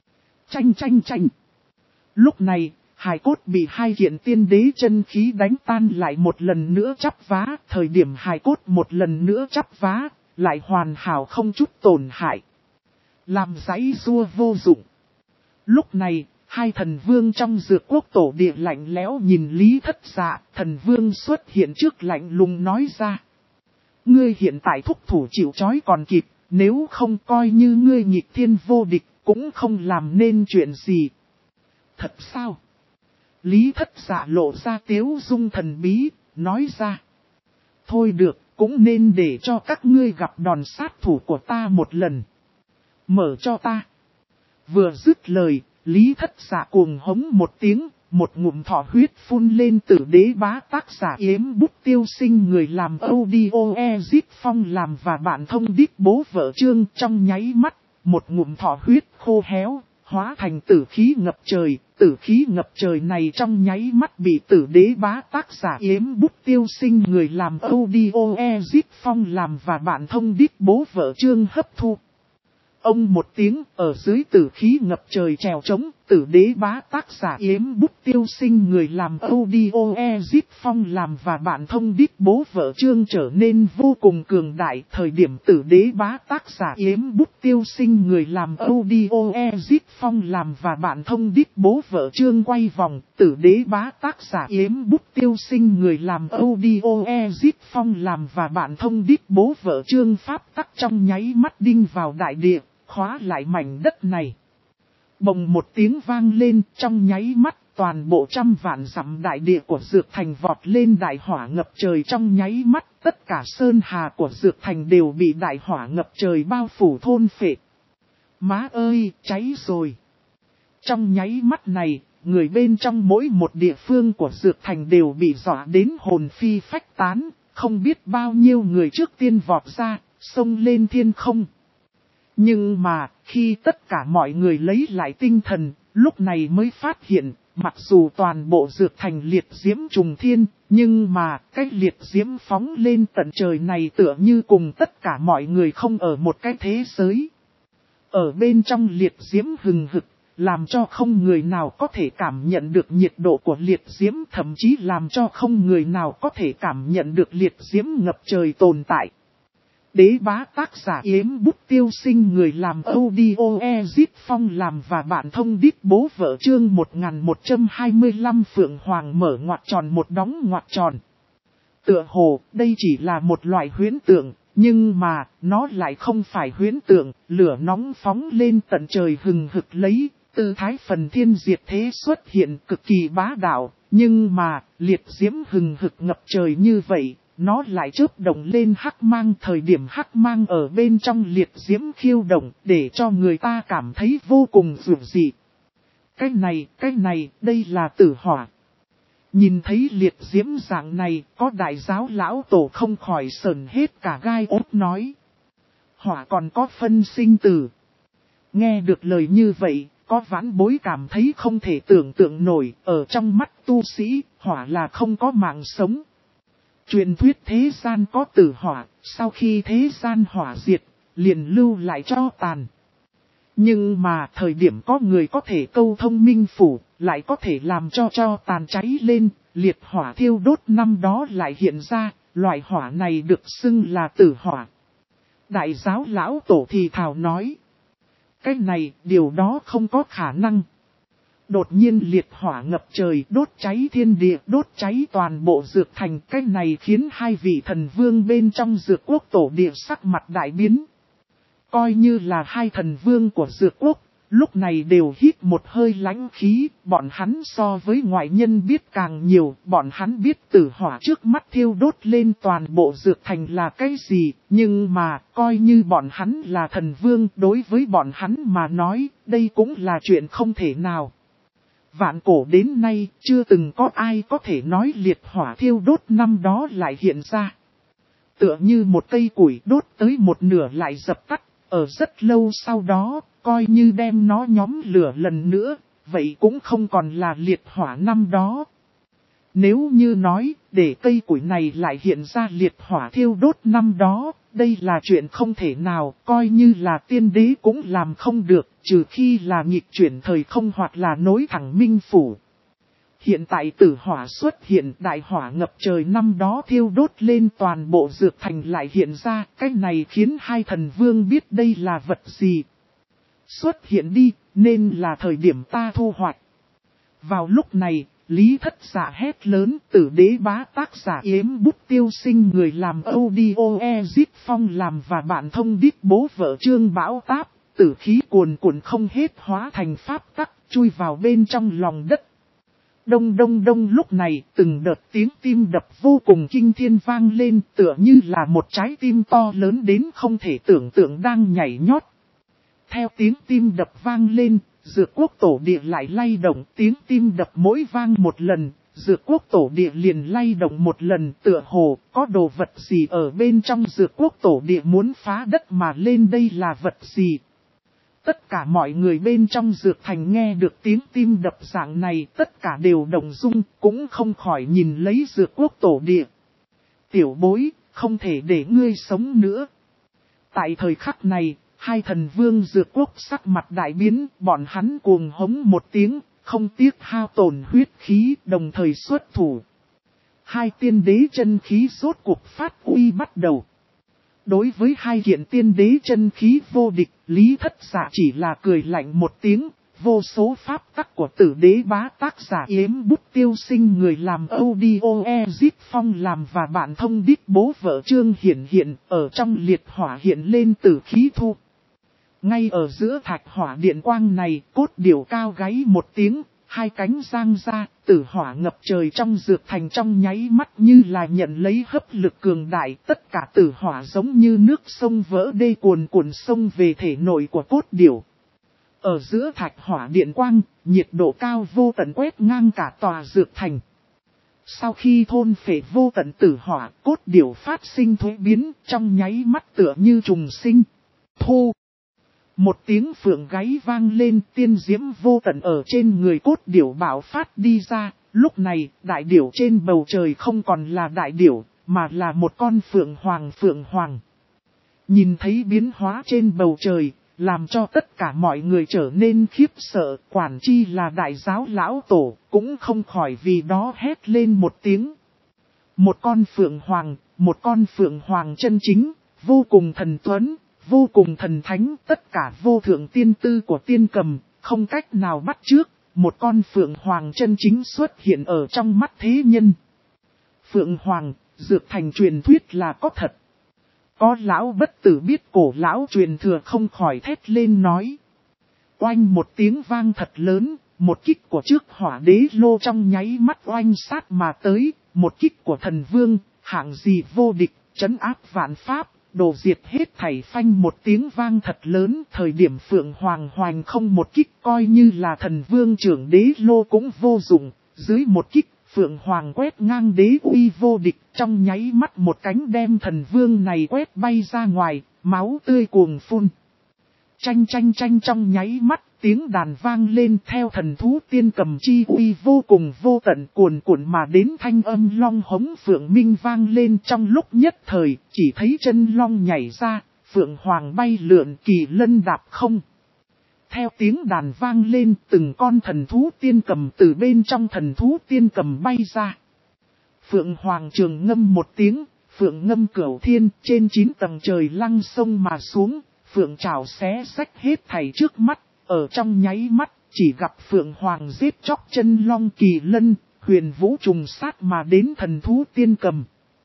Tranh. Lúc này, hài cốt bị hai kiện tiên đế chân khí đánh tan lại một lần nữa chắp vá, thời điểm hài cốt một lần nữa chắp vá, lại hoàn hảo không chút tổn hại. Làm giãy giụa vô dụng. Lúc này, hai thần vương trong Dược Quốc tổ địa lạnh lẽo nhìn Lý Thất Dạ, thần vương xuất hiện trước lạnh lùng nói ra. Ngươi hiện tại thúc thủ chịu trói còn kịp, nếu không coi như ngươi nghịch thiên vô địch, cũng không làm nên chuyện gì. Thật sao? Lý Thất Dạ lộ ra tiếu dung thần bí, nói ra. Thôi được, cũng nên để cho các ngươi gặp đòn sát thủ của ta một lần. Mở cho ta. Vừa dứt lời, Lý Thất Dạ cuồng hống một tiếng, một ngụm thỏ huyết phun lên Tử Đế bá tác giả Yếm Bút Tiêu Sinh người làm audio Ezit Phong làm và bạn thông đít bố vợ Trương trong nháy mắt, một ngụm thỏ huyết khô héo, hóa thành tử khí ngập trời. Tử khí ngập trời này trong nháy mắt bị Tử Đế bá tác giả Yếm Bút Tiêu Sinh người làm audio Ezit Phong làm và bạn thông đít bố vợ Trương hấp thu. Ông một tiếng, ở dưới tử khí ngập trời trèo trống, Tử Đế bá tác giả Yếm Bút Tiêu Sinh người làm audio Ezit Phong làm và bạn thông đít bố vợ Trương trở nên vô cùng cường đại. Thời điểm Tử Đế bá tác giả Yếm Bút Tiêu Sinh người làm audio Ezit Phong làm và bạn thông đít bố vợ Trương quay vòng, Tử Đế bá tác giả Yếm Bút Tiêu Sinh người làm audio Ezit Phong làm và bạn thông đít bố vợ Trương pháp tắc trong nháy mắt đinh vào đại địa, khóa lại mảnh đất này. Bồng một tiếng vang lên, trong nháy mắt, toàn bộ trăm vạn dặm đại địa của Dược Thành vọt lên đại hỏa ngập trời trong nháy mắt, tất cả sơn hà của Dược Thành đều bị đại hỏa ngập trời bao phủ thôn phệ. Má ơi, cháy rồi! Trong nháy mắt này, người bên trong mỗi một địa phương của Dược Thành đều bị dọa đến hồn phi phách tán, không biết bao nhiêu người trước tiên vọt ra, xông lên thiên không. Nhưng mà, khi tất cả mọi người lấy lại tinh thần, lúc này mới phát hiện, mặc dù toàn bộ Dược Thành liệt diễm trùng thiên, nhưng mà, cái liệt diễm phóng lên tận trời này tựa như cùng tất cả mọi người không ở một cái thế giới. Ở bên trong liệt diễm hừng hực, làm cho không người nào có thể cảm nhận được nhiệt độ của liệt diễm, thậm chí làm cho không người nào có thể cảm nhận được liệt diễm ngập trời tồn tại. đế bá tác giả Yếm Bút Tiêu Sinh, người làm audio Ezit Phong làm và bạn thông đít bố vợ. Chương 1125 Phượng Hoàng mở ngoặc tròn một đóng ngoặc tròn. Tựa hồ, đây chỉ là một loại huyễn tượng, nhưng mà, nó lại không phải huyễn tượng. Lửa nóng phóng lên tận trời hừng hực lấy, tư thái phần thiên diệt thế xuất hiện cực kỳ bá đạo. Nhưng mà, liệt diễm hừng hực ngập trời như vậy, nó lại chớp động lên hắc mang. Thời điểm hắc mang ở bên trong liệt diễm khiêu động, để cho người ta cảm thấy vô cùng dữ dị. Cái này, đây là tử hỏa. Nhìn thấy liệt diễm dạng này, có đại giáo lão tổ không khỏi sờn hết cả gai ốt nói. Hỏa còn có phân sinh tử. Nghe được lời như vậy, có vãn bối cảm thấy không thể tưởng tượng nổi, ở trong mắt tu sĩ, hỏa là không có mạng sống. Truyền thuyết thế gian có tử hỏa, sau khi thế gian hỏa diệt, liền lưu lại cho tàn. Nhưng mà thời điểm có người có thể câu thông minh phủ, lại có thể làm cho tàn cháy lên, liệt hỏa thiêu đốt năm đó lại hiện ra, loại hỏa này được xưng là tử hỏa. Đại giáo lão tổ thì thào nói. Cái này, điều đó không có khả năng. Đột nhiên liệt hỏa ngập trời, đốt cháy thiên địa, đốt cháy toàn bộ dược thành. Cái này khiến hai vị thần vương bên trong dược quốc tổ địa sắc mặt đại biến. Coi như là hai thần vương của dược quốc, lúc này đều hít một hơi lãnh khí. Bọn hắn so với ngoại nhân biết càng nhiều, bọn hắn biết tử hỏa trước mắt thiêu đốt lên toàn bộ dược thành là cái gì. Nhưng mà, coi như bọn hắn là thần vương, đối với bọn hắn mà nói, đây cũng là chuyện không thể nào. Vạn cổ đến nay, chưa từng có ai có thể nói liệt hỏa thiêu đốt năm đó lại hiện ra. Tựa như một cây củi đốt tới một nửa lại dập tắt, ở rất lâu sau đó, coi như đem nó nhóm lửa lần nữa, vậy cũng không còn là liệt hỏa năm đó. Nếu như nói, để cây củi này lại hiện ra liệt hỏa thiêu đốt năm đó, đây là chuyện không thể nào, coi như là tiên đế cũng làm không được, trừ khi là nghịch chuyển thời không hoặc là nối thẳng minh phủ. Hiện tại tử hỏa xuất hiện, đại hỏa ngập trời năm đó thiêu đốt lên toàn bộ dược thành lại hiện ra, cái này khiến hai thần vương biết đây là vật gì. Xuất hiện đi, nên là thời điểm ta thu hoạch. Vào lúc này, Lý Thất Dạ hét lớn, tử đế bá tác giả Yếm Bút Tiêu Sinh, người làm audio Ezit Phong làm và bạn thông đít bố vợ. Trương Bão Táp, tử khí cuồn cuộn không hết hóa thành pháp tắc, chui vào bên trong lòng đất. Đông đông đông, lúc này từng đợt tiếng tim đập vô cùng kinh thiên vang lên, tựa như là một trái tim to lớn đến không thể tưởng tượng đang nhảy nhót. Theo tiếng tim đập vang lên, dược quốc tổ địa lại lay động, tiếng tim đập mỗi vang một lần, dược quốc tổ địa liền lay động một lần. Tựa hồ có đồ vật gì ở bên trong dược quốc tổ địa muốn phá đất mà lên, đây là vật gì? Tất cả mọi người bên trong dược thành nghe được tiếng tim đập dạng này, tất cả đều động dung, cũng không khỏi nhìn lấy dược quốc tổ địa. Tiểu bối, không thể để ngươi sống nữa. Tại thời khắc này, hai thần vương dược quốc sắc mặt đại biến, bọn hắn cuồng hống một tiếng, không tiếc hao tổn huyết khí, đồng thời xuất thủ. Hai tiên đế chân khí rốt cuộc phát uy bắt đầu. Đối với hai kiện tiên đế chân khí vô địch, Lý Thất Dạ chỉ là cười lạnh một tiếng. Vô số pháp tắc của tử đế bá tác giả Yếm Bút Tiêu Sinh, người làm audio Ezit Phong làm và bạn thông đít bố vợ. Trương hiện ở trong liệt hỏa hiện lên tử khí thu. Ngay ở giữa thạch hỏa điện quang này, cốt điểu cao gáy một tiếng, hai cánh giang ra, tử hỏa ngập trời trong dược thành trong nháy mắt như là nhận lấy hấp lực cường đại. Tất cả tử hỏa giống như nước sông vỡ đê cuồn cuộn sông về thể nội của cốt điểu. Ở giữa thạch hỏa điện quang, nhiệt độ cao vô tận quét ngang cả tòa dược thành. Sau khi thôn phệ vô tận tử hỏa, cốt điểu phát sinh thuế biến, trong nháy mắt tựa như trùng sinh. Thu! Một tiếng phượng gáy vang lên, tiên diễm vô tận ở trên người cốt điểu bạo phát đi ra. Lúc này, đại điểu trên bầu trời không còn là đại điểu, mà là một con phượng hoàng. Nhìn thấy biến hóa trên bầu trời, làm cho tất cả mọi người trở nên khiếp sợ, quản chi là đại giáo lão tổ, cũng không khỏi vì đó hét lên một tiếng. Một con phượng hoàng chân chính, vô cùng thần tuấn, vô cùng thần thánh, tất cả vô thượng tiên tư của tiên cầm, không cách nào bắt chước, một con Phượng Hoàng chân chính xuất hiện ở trong mắt thế nhân. Phượng Hoàng, dược thành truyền thuyết là có thật. Có lão bất tử biết cổ lão truyền thừa không khỏi thét lên nói. Oanh một tiếng vang thật lớn, một kích của trước hỏa đế lô trong nháy mắt oanh sát mà tới, một kích của thần vương, hạng gì vô địch, trấn áp vạn pháp, đổ diệt hết thảy phanh một tiếng vang thật lớn. Thời điểm Phượng Hoàng hoành không một kích coi như là thần vương trưởng đế lô cũng vô dụng, dưới một kích. Phượng Hoàng quét ngang đế uy vô địch, trong nháy mắt một cánh đem thần vương này quét bay ra ngoài, máu tươi cuồng phun. Chanh chanh chanh trong nháy mắt, tiếng đàn vang lên theo thần thú tiên cầm chi uy vô cùng vô tận cuồn cuộn mà đến thanh âm long hống Phượng Minh vang lên trong lúc nhất thời, chỉ thấy chân long nhảy ra, Phượng Hoàng bay lượn kỳ lân đạp không. Theo tiếng đàn vang lên, từng con thần thú tiên cầm từ bên trong thần thú tiên cầm bay ra. Phượng Hoàng trường ngâm một tiếng, Phượng ngâm cửu thiên, trên 9 tầng trời lăng sông mà xuống, Phượng trảo xé xách hết thảy trước mắt, ở trong nháy mắt, chỉ gặp Phượng Hoàng giết chóc chân long kỳ lân, huyền vũ trùng sát mà đến thần thú tiên cầm.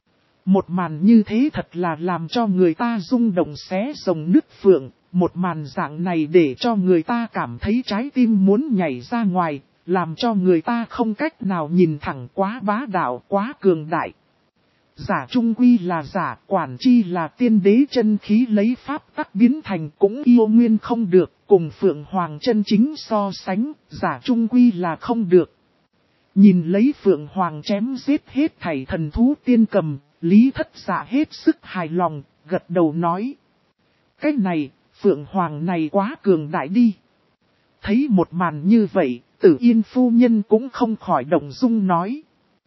Một màn như thế thật là làm cho người ta rung động xé rồng nứt phượng. Một màn dạng này để cho người ta cảm thấy trái tim muốn nhảy ra ngoài, làm cho người ta không cách nào nhìn thẳng, quá bá đạo, quá cường đại. Giả trung quy là giả, quản chi là tiên đế chân khí lấy pháp tắc biến thành cũng yêu nguyên không được, cùng Phượng Hoàng chân chính so sánh, giả trung quy là không được. Nhìn lấy Phượng Hoàng chém giết hết thảy thần thú tiên cầm, Lý Thất Dạ hết sức hài lòng, gật đầu nói. Cái này, Phượng Hoàng này quá cường đại đi. Thấy một màn như vậy, Tử Yên phu nhân cũng không khỏi động dung nói.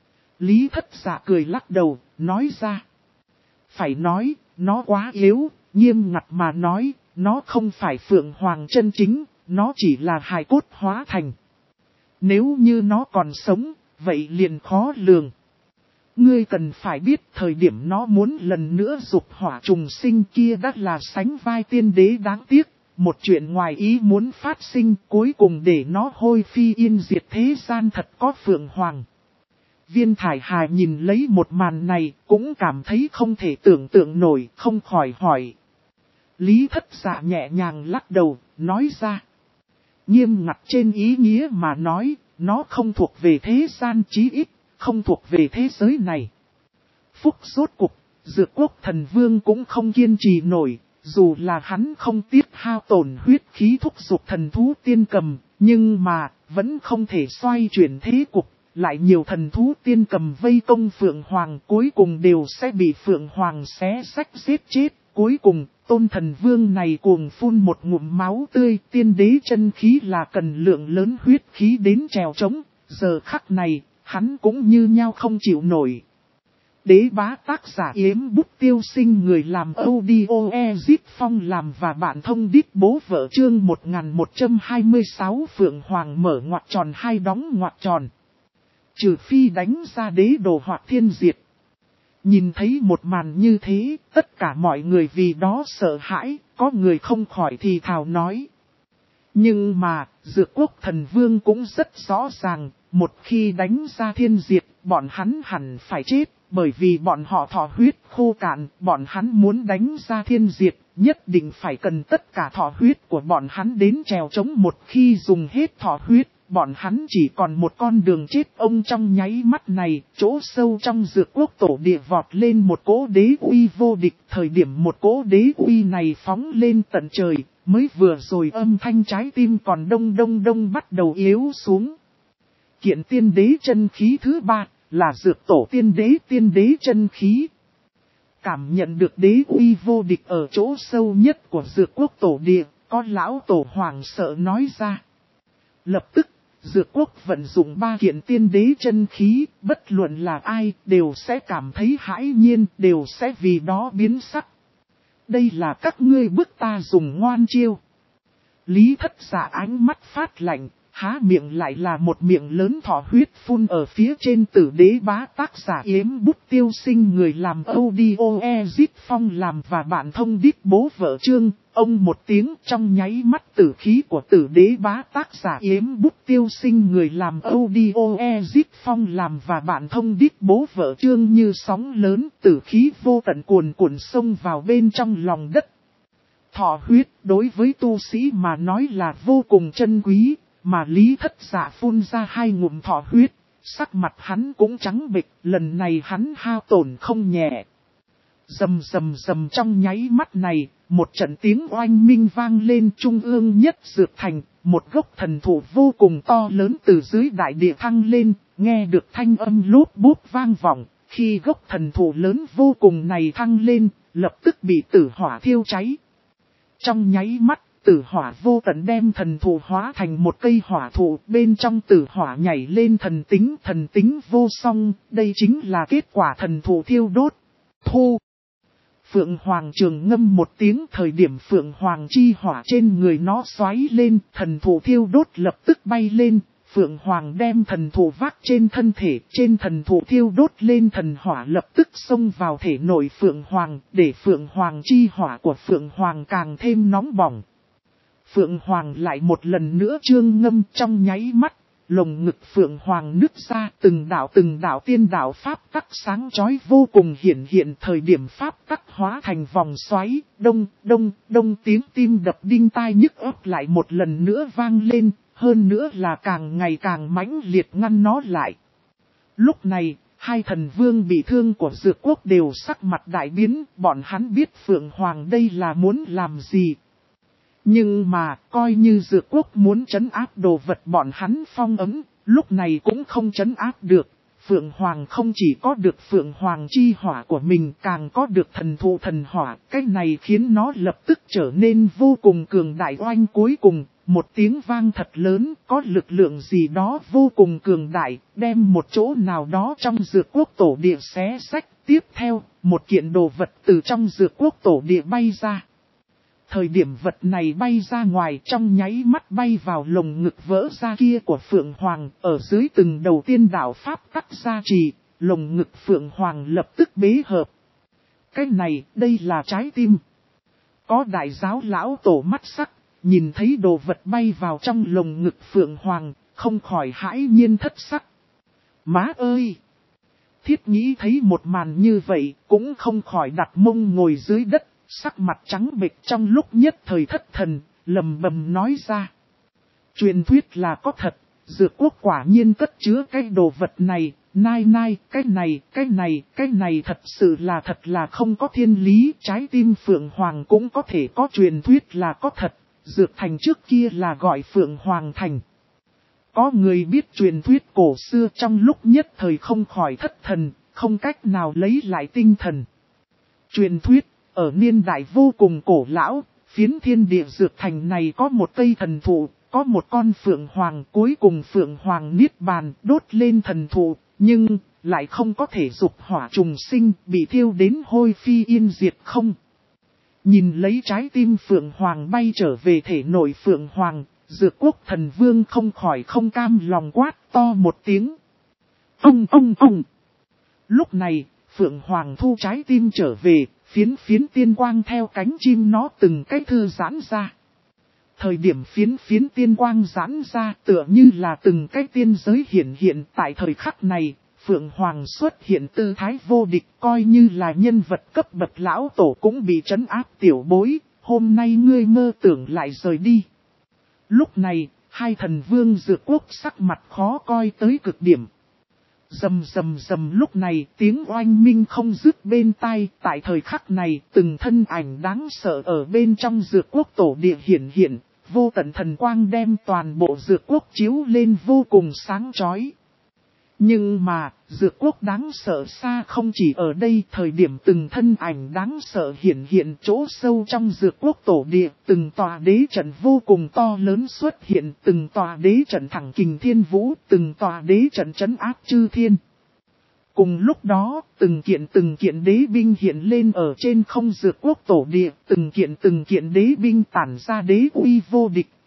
Lý Thất Dạ cười lắc đầu, nói ra. Phải nói, nó quá yếu, nghiêm ngặt mà nói, nó không phải Phượng Hoàng chân chính, nó chỉ là hài cốt hóa thành. Nếu như nó còn sống, vậy liền khó lường. Ngươi cần phải biết thời điểm nó muốn lần nữa dục hỏa trùng sinh kia đã là sánh vai tiên đế đáng tiếc. Một chuyện ngoài ý muốn phát sinh cuối cùng để nó hôi phi yên diệt thế gian thật có Phượng Hoàng. Viên Thải Hà nhìn lấy một màn này cũng cảm thấy không thể tưởng tượng nổi, không khỏi hỏi. Lý Thất Dạ nhẹ nhàng lắc đầu, nói ra. Nghiêm ngặt trên ý nghĩa mà nói, nó không thuộc về thế gian chí ít, không thuộc về thế giới này. Phúc rốt cục, Dược Quốc Thần Vương cũng không kiên trì nổi, dù là hắn không tiếc hao tổn huyết khí thúc giục thần thú tiên cầm, nhưng mà, vẫn không thể xoay chuyển thế cục. Lại nhiều thần thú tiên cầm vây công Phượng Hoàng cuối cùng đều sẽ bị Phượng Hoàng xé xách giết chết. Cuối cùng, tôn thần vương này cuồng phun một ngụm máu tươi, tiên đế chân khí là cần lượng lớn huyết khí đến trèo trống. Giờ khắc này, hắn cũng như nhau không chịu nổi. Đế bá tác giả Yếm Bút Tiêu Sinh, người làm audio Ezit Phong làm và bạn thông đít bố vợ chương 1126 Phượng Hoàng mở ngoặc tròn hai đóng ngoặc tròn. Trừ phi đánh ra đế đồ hoặc thiên diệt. Nhìn thấy một màn như thế, tất cả mọi người vì đó sợ hãi, có người không khỏi thì thào nói. Nhưng mà, Dược Quốc Thần Vương cũng rất rõ ràng, một khi đánh ra thiên diệt, bọn hắn hẳn phải chết, bởi vì bọn họ thọ huyết khô cạn, bọn hắn muốn đánh ra thiên diệt, nhất định phải cần tất cả thọ huyết của bọn hắn đến trèo chống. Một khi dùng hết thọ huyết, bọn hắn chỉ còn một con đường chết. Ông trong nháy mắt này, chỗ sâu trong Dược Quốc tổ địa vọt lên một cỗ đế uy vô địch. Thời điểm một cỗ đế uy này phóng lên tận trời, mới vừa rồi âm thanh trái tim còn đông đông đông bắt đầu yếu xuống. Kiện tiên đế chân khí thứ 3 là Dược tổ tiên đế chân khí. Cảm nhận được đế uy vô địch ở chỗ sâu nhất của Dược Quốc tổ địa, có lão tổ hoàng sợ nói ra. Lập tức, Dược Quốc vận dụng 3 kiện tiên đế chân khí, bất luận là ai, đều sẽ cảm thấy hãi nhiên, đều sẽ vì đó biến sắc. Đây là các ngươi bức ta dùng ngoan chiêu. Lý Thất Dạ ánh mắt phát lạnh, há miệng lại là một miệng lớn thỏ huyết phun ở phía trên Tử Đế Bá. Tác giả Yếm Bút Tiêu Sinh, người làm audio Ezit Phong làm và bạn thông đít bố vợ Chương. Ông một tiếng trong nháy mắt tử khí của Tử Đế Bá. Tác giả Yếm Bút Tiêu Sinh, người làm audio Ezit Phong làm và bạn thông đít bố vợ Chương như sóng lớn, tử khí vô tận cuồn cuộn xông vào bên trong lòng đất. Thỏ huyết đối với tu sĩ mà nói là vô cùng chân quý, mà Lý Thất Dạ phun ra 2 ngụm thỏ huyết, sắc mặt hắn cũng trắng bệch, lần này hắn hao tổn không nhẹ. Rầm rầm rầm, trong nháy mắt này, một trận tiếng oanh minh vang lên trung ương nhất dược thành, một gốc thần thụ vô cùng to lớn từ dưới đại địa thăng lên, nghe được thanh âm lốp bốp vang vọng, khi gốc thần thụ lớn vô cùng này thăng lên, lập tức bị tử hỏa thiêu cháy. Trong nháy mắt, tử hỏa vô tận đem thần thụ hóa thành một cây hỏa thụ, bên trong tử hỏa nhảy lên thần tính vô song, đây chính là kết quả thần thụ thiêu đốt. Thu. Phượng Hoàng Trường ngâm một tiếng, thời điểm Phượng Hoàng chi hỏa trên người nó xoáy lên, thần thụ thiêu đốt lập tức bay lên, Phượng Hoàng đem thần thụ vác trên thân thể, trên thần thụ thiêu đốt lên thần hỏa lập tức xông vào thể nội Phượng Hoàng, để Phượng Hoàng chi hỏa của Phượng Hoàng càng thêm nóng bỏng. Phượng Hoàng lại một lần nữa trương ngâm, trong nháy mắt, lồng ngực Phượng Hoàng nứt ra, từng đạo tiên đạo pháp tắc sáng chói vô cùng hiện thời điểm pháp tắc hóa thành vòng xoáy, đông tiếng tim đập đinh tai nhức óc lại một lần nữa vang lên, hơn nữa là càng ngày càng mãnh liệt ngăn nó lại. Lúc này, 2 thần vương bị thương của Dược Quốc đều sắc mặt đại biến, bọn hắn biết Phượng Hoàng đây là muốn làm gì. Nhưng mà, coi như Dược Quốc muốn trấn áp đồ vật bọn hắn phong ấn, lúc này cũng không trấn áp được. Phượng Hoàng không chỉ có được Phượng Hoàng chi hỏa của mình, càng có được thần thụ thần hỏa. Cái này khiến nó lập tức trở nên vô cùng cường đại. Oanh, cuối cùng, một tiếng vang thật lớn, có lực lượng gì đó vô cùng cường đại, đem một chỗ nào đó trong Dược Quốc tổ địa xé xách. Tiếp theo, một kiện đồ vật từ trong Dược Quốc tổ địa bay ra. Thời điểm vật này bay ra ngoài, trong nháy mắt bay vào lồng ngực vỡ ra kia của Phượng Hoàng, ở dưới từng đầu tiên đạo pháp tắc gia trì, lồng ngực Phượng Hoàng lập tức bế hợp. Cái này, đây là trái tim. Có đại giáo lão tổ mắt sắc, nhìn thấy đồ vật bay vào trong lồng ngực Phượng Hoàng, không khỏi hãi nhiên thất sắc. Má ơi! Thiết Nhĩ thấy một màn như vậy, cũng không khỏi đặt mông ngồi dưới đất. Sắc mặt trắng bệch, trong lúc nhất thời thất thần, lầm bầm nói ra. Truyền thuyết là có thật, Dược Quốc quả nhiên cất chứa cái đồ vật này, nai, cái này thật sự là không có thiên lý. Trái tim Phượng Hoàng cũng có thể có truyền thuyết là có thật, Dược Thành trước kia là gọi Phượng Hoàng Thành. Có người biết truyền thuyết cổ xưa, trong lúc nhất thời không khỏi thất thần, không cách nào lấy lại tinh thần. Truyền thuyết. Ở niên đại vô cùng cổ lão, phiến thiên địa Dược Thành này có một cây thần thụ, có một con Phượng Hoàng, cuối cùng Phượng Hoàng niết bàn đốt lên thần thụ, nhưng lại không có thể dục hỏa trùng sinh, bị thiêu đến hôi phi yên diệt không. Nhìn lấy trái tim Phượng Hoàng bay trở về thể nội Phượng Hoàng, Dược Quốc thần vương không khỏi không cam lòng quát to một tiếng. Ông! Lúc này, Phượng Hoàng thu trái tim trở về. Phiến tiên quang theo cánh chim nó từng cái thư giãn ra. Thời điểm phiến tiên quang giãn ra tựa như là từng cái tiên giới hiện tại thời khắc này, Phượng Hoàng xuất hiện tư thái vô địch, coi như là nhân vật cấp bậc lão tổ cũng bị trấn áp. Tiểu bối, hôm nay ngươi mơ tưởng lại rời đi. Lúc này, 2 thần vương Dược Quốc sắc mặt khó coi tới cực điểm. Rầm lúc này tiếng oanh minh không dứt bên tai, tại thời khắc này từng thân ảnh đáng sợ ở bên trong Dược Quốc tổ địa hiện, vô tận thần quang đem toàn bộ Dược Quốc chiếu lên vô cùng sáng chói. Nhưng mà, Dược Quốc đáng sợ xa không chỉ ở đây, thời điểm từng thân ảnh đáng sợ hiện chỗ sâu trong Dược Quốc tổ địa, từng tòa đế trận vô cùng to lớn xuất hiện, từng tòa đế trận thẳng kình thiên vũ, từng tòa đế trận trấn áp chư thiên. Cùng lúc đó, từng kiện đế binh hiện lên ở trên không Dược Quốc tổ địa, từng kiện đế binh tản ra đế uy vô địch,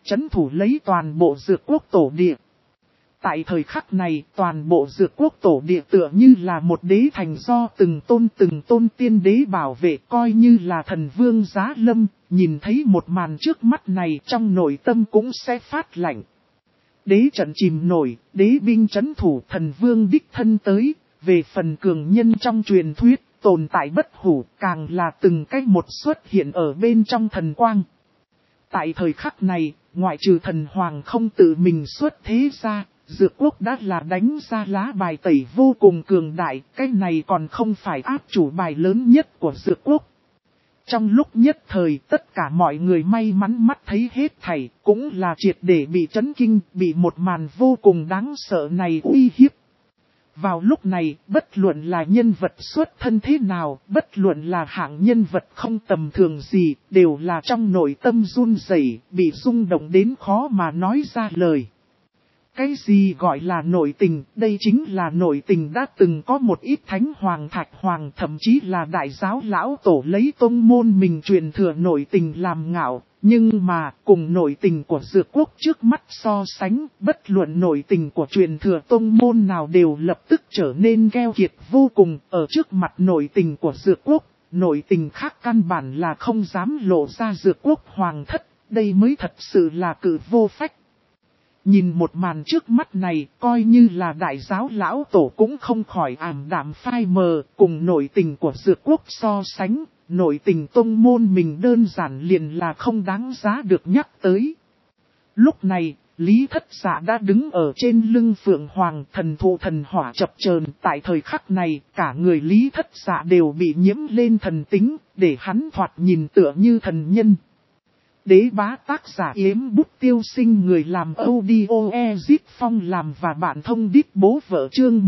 trấn thủ lấy toàn bộ dược quốc tổ địa. Tại thời khắc này, toàn bộ dược quốc tổ địa tựa như là một đế thành do từng tôn tiên đế bảo vệ, coi như là thần vương giá lâm, nhìn thấy một màn trước mắt này trong nội tâm cũng sẽ phát lạnh. Đế trận chìm nổi, đế binh trấn thủ, thần vương đích thân tới, về phần cường nhân trong truyền thuyết, tồn tại bất hủ, càng là từng cách một xuất hiện ở bên trong thần quang. Tại thời khắc này, ngoại trừ thần hoàng không tự mình xuất thế ra, dược quốc đã là đánh ra lá bài tẩy vô cùng cường đại, cái này còn không phải áp chủ bài lớn nhất của dược quốc. Trong lúc nhất thời, tất cả mọi người may mắn mắt thấy hết thảy, cũng là triệt để bị chấn kinh, bị một màn vô cùng đáng sợ này uy hiếp. Vào lúc này, bất luận là nhân vật xuất thân thế nào, bất luận là hạng nhân vật không tầm thường gì, đều là trong nội tâm run rẩy, bị rung động đến khó mà nói ra lời. Cái gì gọi là nội tình, đây chính là nội tình đã từng có một ít thánh hoàng thạch hoàng, thậm chí là đại giáo lão tổ lấy tông môn mình truyền thừa nội tình làm ngạo. Nhưng mà, cùng nội tình của dược quốc trước mắt so sánh, bất luận nội tình của truyền thừa tông môn nào đều lập tức trở nên keo kiệt vô cùng. Ở trước mặt nội tình của dược quốc, nội tình khác căn bản là không dám lộ ra dược quốc hoàng thất, đây mới thật sự là cử vô phách. Nhìn một màn trước mắt này, coi như là đại giáo lão tổ cũng không khỏi ảm đạm phai mờ, cùng nội tình của dược quốc so sánh, nội tình tông môn mình đơn giản liền là không đáng giá được nhắc tới. Lúc này, Lý Thất Dạ đã đứng ở trên lưng Phượng Hoàng, thần thụ thần hỏa chập chờn, tại thời khắc này, cả người Lý Thất Dạ đều bị nhiễm lên thần tính, để hắn thoạt nhìn tựa như thần nhân. Đế bá tác giả Yếm Bút Tiêu Sinh, người làm audio Ezip Phong làm và bạn thông đít bố vợ chương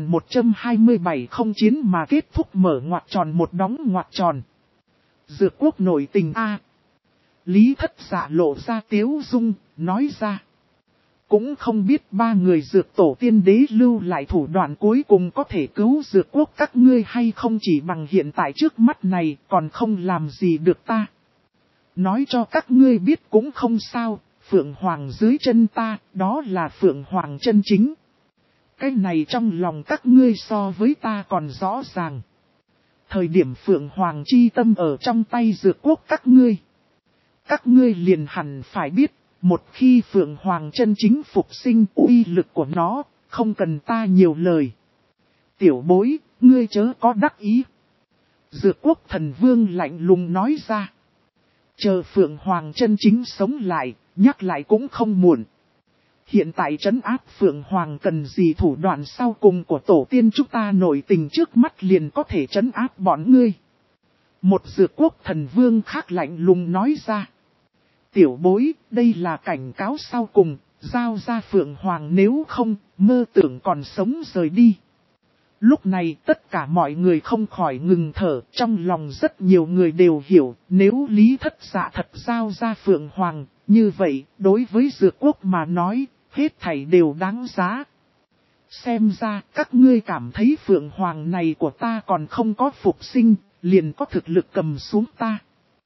1127 không chiến mà kết thúc mở ngoặc tròn một đóng ngoặc tròn. Dược quốc nội tình A. Lý Thất Dạ lộ ra tiếu dung, nói ra. Cũng không biết ba người dược tổ tiên đế lưu lại thủ đoạn cuối cùng có thể cứu dược quốc các ngươi hay không, chỉ bằng hiện tại trước mắt này còn không làm gì được ta. Nói cho các ngươi biết cũng không sao, Phượng Hoàng dưới chân ta, đó là Phượng Hoàng chân chính. Cái này trong lòng các ngươi so với ta còn rõ ràng. Thời điểm Phượng Hoàng chi tâm ở trong tay dược quốc các ngươi liền hẳn phải biết, một khi Phượng Hoàng chân chính phục sinh, uy lực của nó, không cần ta nhiều lời. Tiểu bối, ngươi chớ có đắc ý. Dược quốc thần vương lạnh lùng nói ra. Chờ Phượng Hoàng chân chính sống lại, nhắc lại cũng không muộn. Hiện tại trấn áp Phượng Hoàng cần gì thủ đoạn sau cùng của tổ tiên chúng ta, nội tình trước mắt liền có thể trấn áp bọn ngươi. Một dược quốc thần vương khác lạnh lùng nói ra. Tiểu bối, đây là cảnh cáo sau cùng, giao ra Phượng Hoàng, nếu không, mơ tưởng còn sống rời đi. Lúc này tất cả mọi người không khỏi ngừng thở, trong lòng rất nhiều người đều hiểu, nếu Lý Thất Dạ thật giao ra Phượng Hoàng, như vậy, đối với dược quốc mà nói, hết thảy đều đáng giá. Xem ra, các ngươi cảm thấy Phượng Hoàng này của ta còn không có phục sinh, liền có thực lực cầm xuống ta.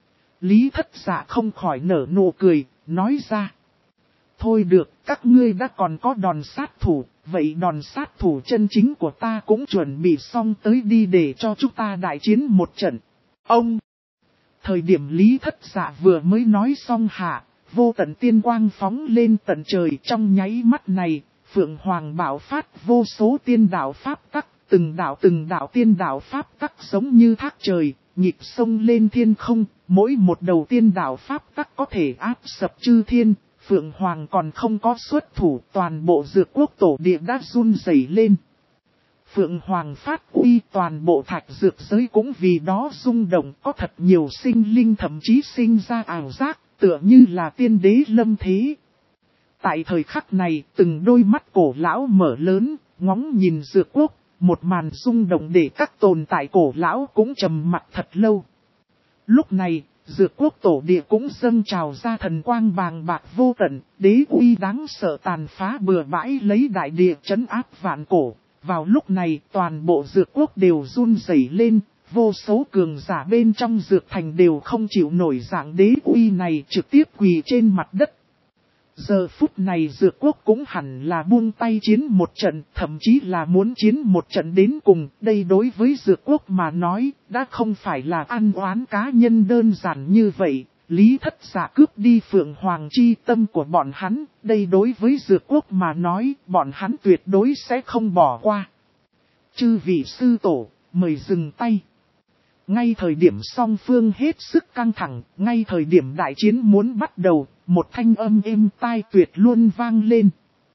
Lý Thất Dạ không khỏi nở nụ cười, nói ra. Thôi được, các ngươi đã còn có đòn sát thủ, vậy đòn sát thủ chân chính của ta cũng chuẩn bị xong tới đi để cho chúng ta đại chiến một trận. Ông! Thời điểm Lý Thất Dạ vừa mới nói xong hạ, vô tận tiên quang phóng lên tận trời, trong nháy mắt này, Phượng Hoàng bạo phát vô số tiên đạo pháp tắc, từng đạo tiên đạo pháp tắc giống như thác trời, nhịp sông lên thiên không, mỗi một đầu tiên đạo pháp tắc có thể áp sập chư thiên. Phượng Hoàng còn không có xuất thủ, toàn bộ dược quốc tổ địa đã run rẩy lên. Phượng Hoàng phát uy, toàn bộ thạch dược giới cũng vì đó rung động, có thật nhiều sinh linh thậm chí sinh ra ảo giác, tựa như là tiên đế lâm thế. Tại thời khắc này, từng đôi mắt cổ lão mở lớn, ngóng nhìn dược quốc, một màn rung động để các tồn tại cổ lão cũng trầm mặt thật lâu. Lúc này, dược quốc tổ địa cũng dâng trào ra thần quang bàng bạc vô tận, đế uy đáng sợ tàn phá bừa bãi lấy đại địa trấn áp vạn cổ. Vào lúc này, toàn bộ dược quốc đều run rẩy lên, vô số cường giả bên trong dược thành đều không chịu nổi dạng đế uy này, trực tiếp quỳ trên mặt đất. Giờ phút này Dược Quốc cũng hẳn là buông tay chiến một trận, thậm chí là muốn chiến một trận đến cùng. Đây đối với Dược Quốc mà nói, đã không phải là ăn oán cá nhân đơn giản như vậy. Lý Thất Dạ cướp đi Phượng Hoàng chi tâm của bọn hắn, đây đối với Dược Quốc mà nói, bọn hắn tuyệt đối sẽ không bỏ qua. Chư vị sư tổ, mời dừng tay. Ngay thời điểm song phương hết sức căng thẳng, ngay thời điểm đại chiến muốn bắt đầu, một thanh âm êm tai tuyệt luôn vang lên.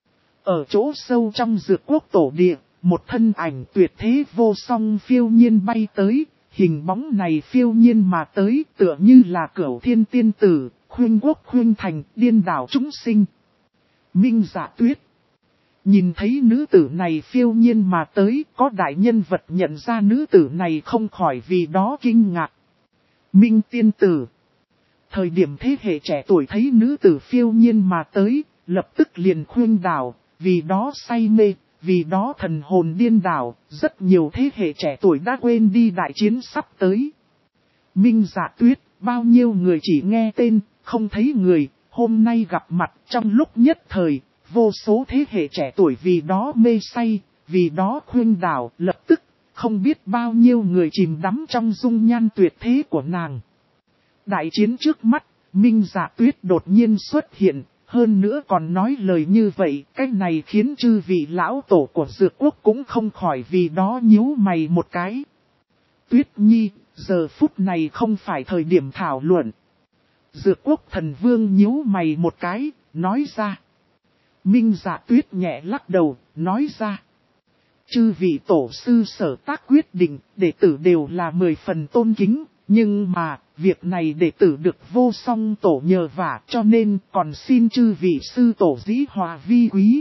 Ở chỗ sâu trong Dược Quốc tổ địa, một thân ảnh tuyệt thế vô song phiêu nhiên bay tới, hình bóng này phiêu nhiên mà tới tựa như là Cửu Thiên Tiên Tử, khuyên quốc khuyên thành, điên đảo chúng sinh. Minh Dạ Tuyết. Nhìn thấy nữ tử này phiêu nhiên mà tới, có đại nhân vật nhận ra nữ tử này không khỏi vì đó kinh ngạc. Minh Tiên Tử. Thời điểm thế hệ trẻ tuổi thấy nữ tử phiêu nhiên mà tới, lập tức liền khuyên đảo, vì đó say mê, vì đó thần hồn điên đảo, rất nhiều thế hệ trẻ tuổi đã quên đi đại chiến sắp tới. Minh Dạ Tuyết, bao nhiêu người chỉ nghe tên, không thấy người, hôm nay gặp mặt trong lúc nhất thời. Vô số thế hệ trẻ tuổi vì đó mê say, vì đó khuyên đảo, lập tức, không biết bao nhiêu người chìm đắm trong dung nhan tuyệt thế của nàng. Đại chiến trước mắt, Minh Dạ Tuyết đột nhiên xuất hiện, hơn nữa còn nói lời như vậy, cái này khiến chư vị lão tổ của Dược Quốc cũng không khỏi vì đó nhíu mày một cái. Tuyết Nhi, giờ phút này không phải thời điểm thảo luận. Dược Quốc thần vương nhíu mày một cái, nói ra. Minh Dạ Tuyết nhẹ lắc đầu, nói ra. Chư vị tổ sư sở tác quyết định, đệ tử đều là 10 phần tôn kính, nhưng mà, việc này đệ tử được vô song tổ nhờ vả cho nên còn xin chư vị sư tổ dĩ hòa vi quý.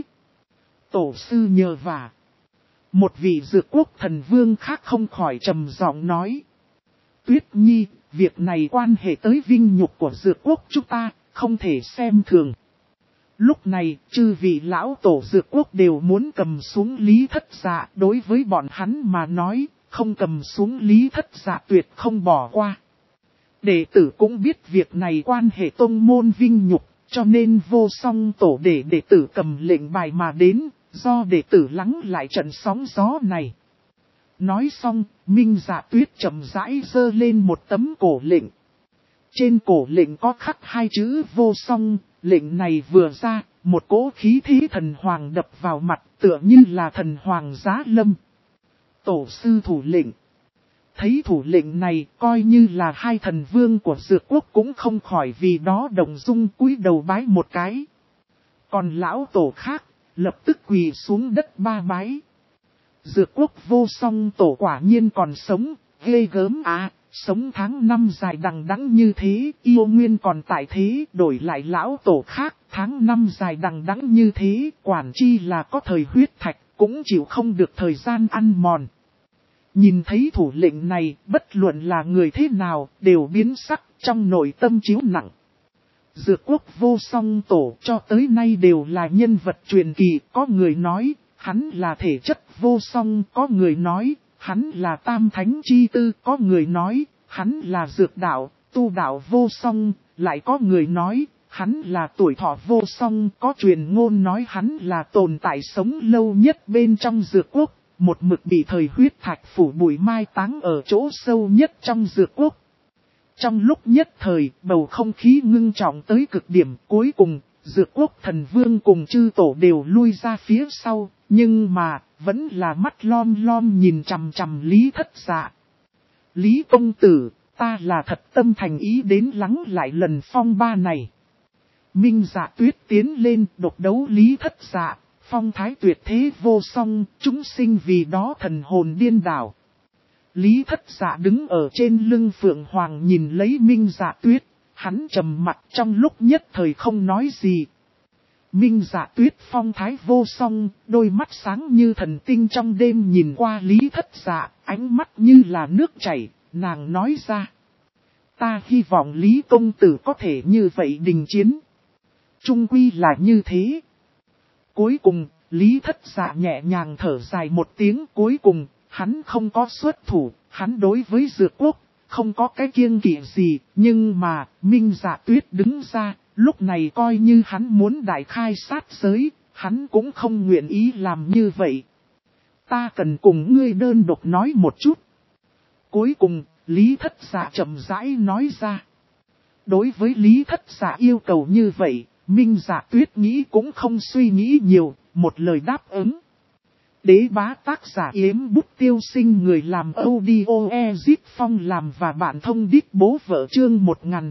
Tổ sư nhờ vả. Một vị Dược Quốc thần vương khác không khỏi trầm giọng nói. Tuyết Nhi, việc này quan hệ tới vinh nhục của Dược Quốc chúng ta, không thể xem thường. Lúc này, chư vị lão tổ Dược Quốc đều muốn cầm xuống Lý Thất Dạ, đối với bọn hắn mà nói, không cầm xuống Lý Thất Dạ tuyệt không bỏ qua. Đệ tử cũng biết việc này quan hệ tông môn vinh nhục, cho nên vô song tổ để đệ tử cầm lệnh bài mà đến, do đệ tử lắng lại trận sóng gió này. Nói xong, Minh Dạ Tuyết chậm rãi giơ lên một tấm cổ lệnh. Trên cổ lệnh có khắc 2 chữ vô song. Lệnh này vừa ra, một cỗ khí thế thần hoàng đập vào mặt tựa như là thần hoàng giá lâm. Tổ sư thủ lệnh. Thấy thủ lệnh này coi như là 2 thần vương của Dược Quốc cũng không khỏi vì đó đồng dung cúi đầu bái một cái. Còn lão tổ khác, lập tức quỳ xuống đất 3 bái. Dược Quốc vô song tổ quả nhiên còn sống, ghê gớm à. Sống tháng 5 dài đằng đẵng như thế, yêu nguyên còn tại thế, đổi lại lão tổ khác, tháng 5 dài đằng đẵng như thế, quản chi là có thời huyết thạch, cũng chịu không được thời gian ăn mòn. Nhìn thấy thủ lệnh này, bất luận là người thế nào, đều biến sắc, trong nội tâm chiếu nặng. Dược Quốc vô song tổ cho tới nay đều là nhân vật truyền kỳ, có người nói, hắn là thể chất vô song, có người nói, hắn là tam thánh chi tư, có người nói, hắn là dược đạo, tu đạo vô song, lại có người nói, hắn là tuổi thọ vô song, có truyền ngôn nói hắn là tồn tại sống lâu nhất bên trong Dược Quốc, một mực bị thời huyết thạch phủ bụi mai táng ở chỗ sâu nhất trong Dược Quốc. Trong lúc nhất thời, bầu không khí ngưng trọng tới cực điểm, cuối cùng, Dược Quốc thần vương cùng chư tổ đều lui ra phía sau, nhưng mà, vẫn là mắt lom lom nhìn chằm chằm Lý Thất Dạ. Lý công tử, ta là thật tâm thành ý đến lắng lại lần phong ba này. Minh Dạ Tuyết tiến lên độc đấu Lý Thất Dạ, phong thái tuyệt thế vô song, chúng sinh vì đó thần hồn điên đảo. Lý Thất Dạ đứng ở trên lưng Phượng Hoàng nhìn lấy Minh Dạ Tuyết, hắn trầm mặt trong lúc nhất thời không nói gì. Minh Dạ Tuyết phong thái vô song, đôi mắt sáng như thần tinh trong đêm nhìn qua Lý Thất Dạ, ánh mắt như là nước chảy, nàng nói ra. Ta hy vọng Lý công tử có thể như vậy đình chiến. Trung quy là như thế. Cuối cùng, Lý Thất Dạ nhẹ nhàng thở dài một tiếng, cuối cùng, hắn không có xuất thủ, hắn đối với Dược Quốc, không có cái kiêng kỵ gì, nhưng mà, Minh Dạ Tuyết đứng ra, Lúc này coi như hắn muốn đại khai sát giới, hắn cũng không nguyện ý làm như vậy. Ta cần cùng ngươi đơn độc nói một chút. Cuối cùng, Lý Thất Dạ chậm rãi nói ra. Đối với Lý Thất Dạ yêu cầu như vậy, Minh Dạ Tuyết nghĩ cũng không suy nghĩ nhiều, một lời đáp ứng. Đế bá tác giả Yếm Bút Tiêu Sinh, người làm audio Ezip Phong làm và bạn thông đít bố vợ, chương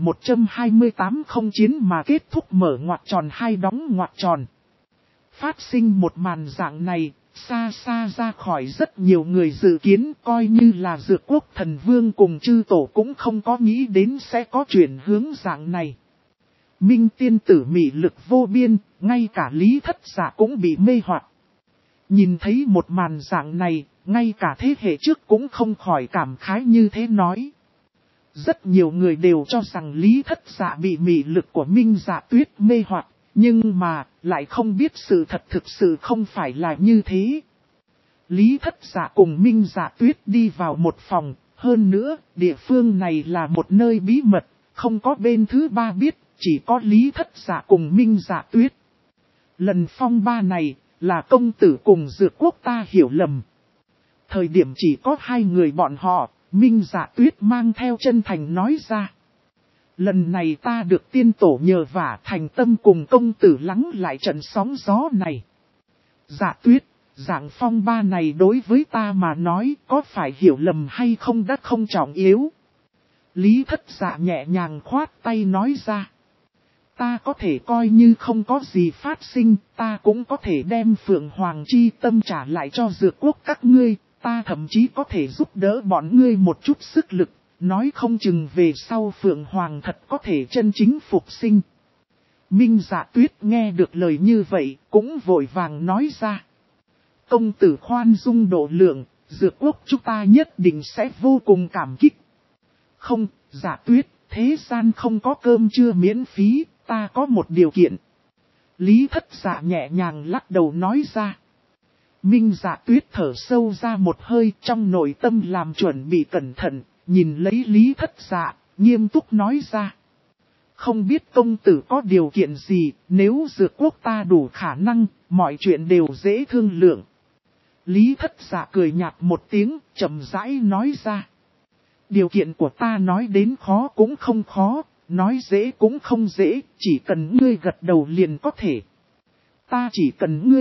1128 không chiến mà kết thúc, mở ngoặc tròn hai đóng ngoặc tròn. Phát sinh một màn dạng này, xa xa ra khỏi rất nhiều người dự kiến, coi như là Dược Quốc Thần Vương cùng chư tổ cũng không có nghĩ đến sẽ có chuyển hướng dạng này. Minh tiên tử mị lực vô biên, ngay cả Lý Thất Dạ cũng bị mê hoặc. Nhìn thấy một màn dạng này, ngay cả thế hệ trước cũng không khỏi cảm khái như thế nói. Rất nhiều người đều cho rằng Lý Thất Dạ bị mị lực của Minh Dạ Tuyết mê hoặc, nhưng mà lại không biết sự thật thực sự không phải là như thế. Lý Thất Dạ cùng Minh Dạ Tuyết đi vào một phòng, hơn nữa địa phương này là một nơi bí mật, không có bên thứ ba biết, chỉ có Lý Thất Dạ cùng Minh Dạ Tuyết. Lần phong ba này là công tử cùng Dược Quốc ta hiểu lầm. Thời điểm chỉ có hai người bọn họ, Minh Dạ Tuyết mang theo chân thành nói ra. Lần này ta được tiên tổ nhờ vả, thành tâm cùng công tử lắng lại trận sóng gió này. Dạ Tuyết, dạng phong ba này đối với ta mà nói có phải hiểu lầm hay không đã không trọng yếu. Lý Thất Dạ nhẹ nhàng khoát tay nói ra. Ta có thể coi như không có gì phát sinh, ta cũng có thể đem Phượng Hoàng chi tâm trả lại cho Dược Quốc các ngươi, ta thậm chí có thể giúp đỡ bọn ngươi một chút sức lực, nói không chừng về sau Phượng Hoàng thật có thể chân chính phục sinh. Minh Dạ Tuyết nghe được lời như vậy, cũng vội vàng nói ra. Công tử khoan dung độ lượng, Dược Quốc chúng ta nhất định sẽ vô cùng cảm kích. Không, Dạ Tuyết, thế gian không có cơm trưa miễn phí, ta có một điều kiện. Lý Thất Dạ nhẹ nhàng lắc đầu nói ra. Minh Dạ Tuyết thở sâu ra một hơi, trong nội tâm làm chuẩn bị cẩn thận, nhìn lấy Lý Thất Dạ, nghiêm túc nói ra. Không biết công tử có điều kiện gì, nếu Dược Quốc ta đủ khả năng, mọi chuyện đều dễ thương lượng. Lý Thất Dạ cười nhạt một tiếng, chậm rãi nói ra. Điều kiện của ta nói đến khó cũng không khó, nói dễ cũng không dễ, chỉ cần ngươi gật đầu liền có thể. Ta chỉ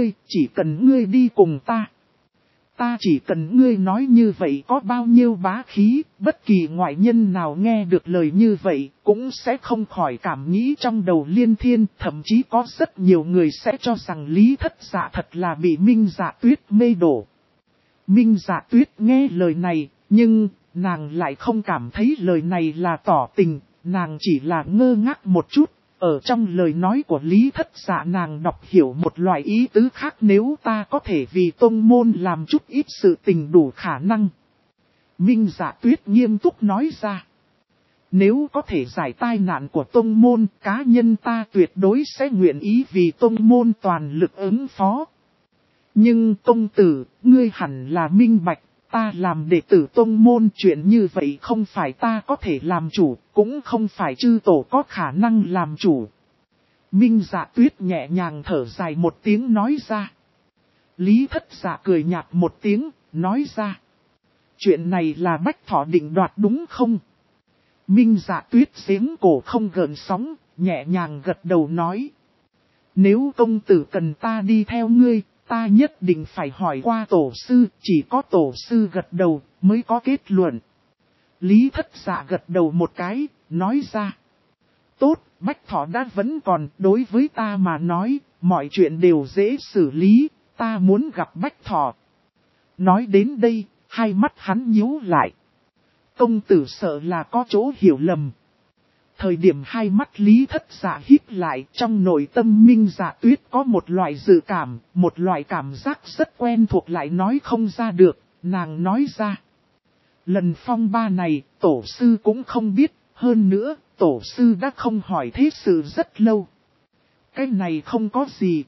cần ngươi đi cùng ta. Ta chỉ cần ngươi nói như vậy có bao nhiêu bá khí, bất kỳ ngoại nhân nào nghe được lời như vậy, cũng sẽ không khỏi cảm nghĩ trong đầu liên thiên, thậm chí có rất nhiều người sẽ cho rằng Lý Thất Dạ thật là bị Minh Dạ Tuyết mê đổ. Minh Dạ Tuyết nghe lời này, nhưng nàng lại không cảm thấy lời này là tỏ tình, nàng chỉ là ngơ ngác một chút. Ở trong lời nói của Lý Thất Dạ nàng đọc hiểu một loại ý tứ khác, nếu ta có thể vì tông môn làm chút ít sự tình đủ khả năng. Minh Dạ Tuyết nghiêm túc nói ra. Nếu có thể giải tai nạn của tông môn, cá nhân ta tuyệt đối sẽ nguyện ý vì tông môn toàn lực ứng phó. Nhưng công tử, ngươi hẳn là minh bạch. Ta làm đệ tử tông môn, chuyện như vậy không phải ta có thể làm chủ, cũng không phải chư tổ có khả năng làm chủ. Minh Dạ Tuyết nhẹ nhàng thở dài một tiếng nói ra. Lý Thất Dạ cười nhạt một tiếng, nói ra. Chuyện này là Bách Thỏ định đoạt đúng không? Minh Dạ Tuyết giếng cổ không gợn sóng, nhẹ nhàng gật đầu nói. Nếu công tử cần ta đi theo ngươi, ta nhất định phải hỏi qua tổ sư, chỉ có tổ sư gật đầu mới có kết luận. Lý Thất Dạ gật đầu một cái, nói ra. Tốt, Bách Thỏ đã vẫn còn, đối với ta mà nói, mọi chuyện đều dễ xử lý, ta muốn gặp Bách Thỏ. Nói đến đây, hai mắt hắn nhíu lại. Công tử sợ là có chỗ hiểu lầm. Thời điểm hai mắt Lý Thất Dạ híp lại, trong nội tâm Minh Dạ Tuyết có một loại dự cảm, một loại cảm giác rất quen thuộc lại nói không ra được, nàng nói ra. Lần phong ba này, tổ sư cũng không biết, hơn nữa, tổ sư đã không hỏi thế sự rất lâu. Cái này không có gì.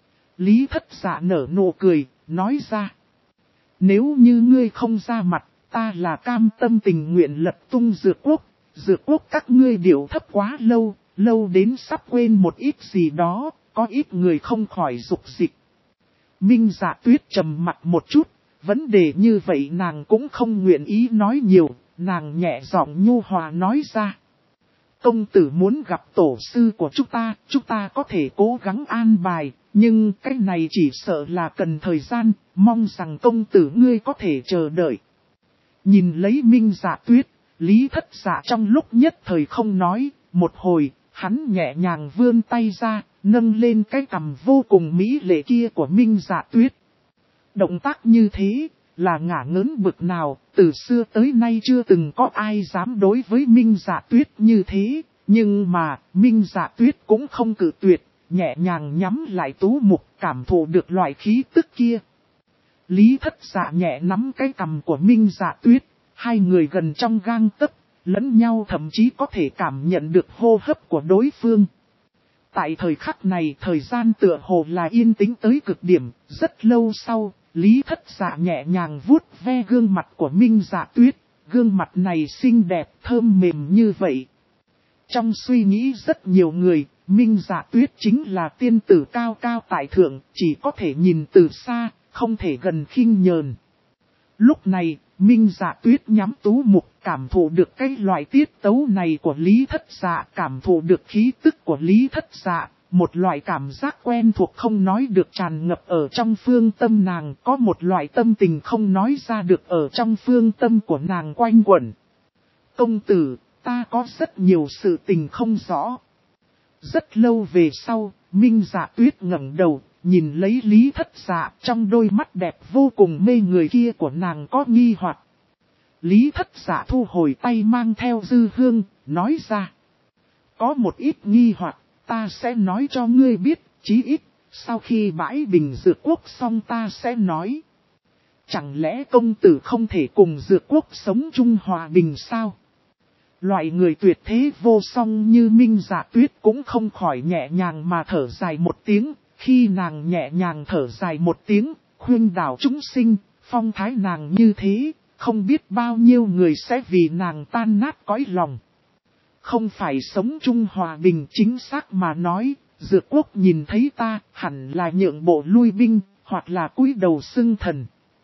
Lý Thất Dạ nở nụ cười, nói ra. Nếu như ngươi không ra mặt, ta là cam tâm tình nguyện lật tung Dược Quốc. Dược Quốc các ngươi điều thấp quá lâu, lâu đến sắp quên một ít gì đó, có ít người không khỏi dục dịch. Minh Dạ Tuyết trầm mặt một chút, vấn đề như vậy nàng cũng không nguyện ý nói nhiều, nàng nhẹ giọng nhu hòa nói ra. Công tử muốn gặp tổ sư của chúng ta có thể cố gắng an bài, nhưng cái này chỉ sợ là cần thời gian, mong rằng công tử ngươi có thể chờ đợi. Nhìn lấy Minh Dạ Tuyết, Lý Thất Dạ trong lúc nhất thời không nói, một hồi, hắn nhẹ nhàng vươn tay ra, nâng lên cái cằm vô cùng mỹ lệ kia của Minh Dạ Tuyết. Động tác như thế, là ngả ngớn bực nào, từ xưa tới nay chưa từng có ai dám đối với Minh Dạ Tuyết như thế, nhưng mà, Minh Dạ Tuyết cũng không cự tuyệt, nhẹ nhàng nhắm lại tú mục cảm thụ được loại khí tức kia. Lý Thất Dạ nhẹ nắm cái cằm của Minh Dạ Tuyết, hai người gần trong gang tấc, lẫn nhau thậm chí có thể cảm nhận được hô hấp của đối phương. Tại thời khắc này thời gian tựa hồ là yên tĩnh tới cực điểm, rất lâu sau, Lý Thất Dạ nhẹ nhàng vuốt ve gương mặt của Minh Dạ Tuyết, gương mặt này xinh đẹp thơm mềm như vậy. Trong suy nghĩ rất nhiều người, Minh Dạ Tuyết chính là tiên tử cao cao tại thượng, chỉ có thể nhìn từ xa, không thể gần khinh nhờn. Lúc này, Minh Dạ Tuyết nhắm tú mục cảm thụ được cái loại tiết tấu này của Lý Thất Dạ, cảm thụ được khí tức của Lý Thất Dạ, một loại cảm giác quen thuộc không nói được tràn ngập ở trong phương tâm nàng, có một loại tâm tình không nói ra được ở trong phương tâm của nàng quanh quẩn. Công tử, ta có rất nhiều sự tình không rõ. Rất lâu về sau, Minh Dạ Tuyết ngẩng đầu, nhìn lấy Lý Thất Dạ, trong đôi mắt đẹp vô cùng mê người kia của nàng có nghi hoặc. Lý Thất Dạ thu hồi tay mang theo dư hương, nói ra. Có một ít nghi hoặc, ta sẽ nói cho ngươi biết, chí ít, sau khi bãi bình dược quốc xong ta sẽ nói. Chẳng lẽ công tử không thể cùng dược quốc sống chung hòa bình sao? Loại người tuyệt thế vô song như Minh Dạ Tuyết cũng không khỏi nhẹ nhàng mà thở dài một tiếng. Khi nàng nhẹ nhàng thở dài một tiếng, khuyên đảo chúng sinh, phong thái nàng như thế, không biết bao nhiêu người sẽ vì nàng tan nát cõi lòng. Không phải sống chung hòa bình chính xác mà nói, dược quốc nhìn thấy ta hẳn là nhượng bộ lui binh, hoặc là cúi đầu xưng thần.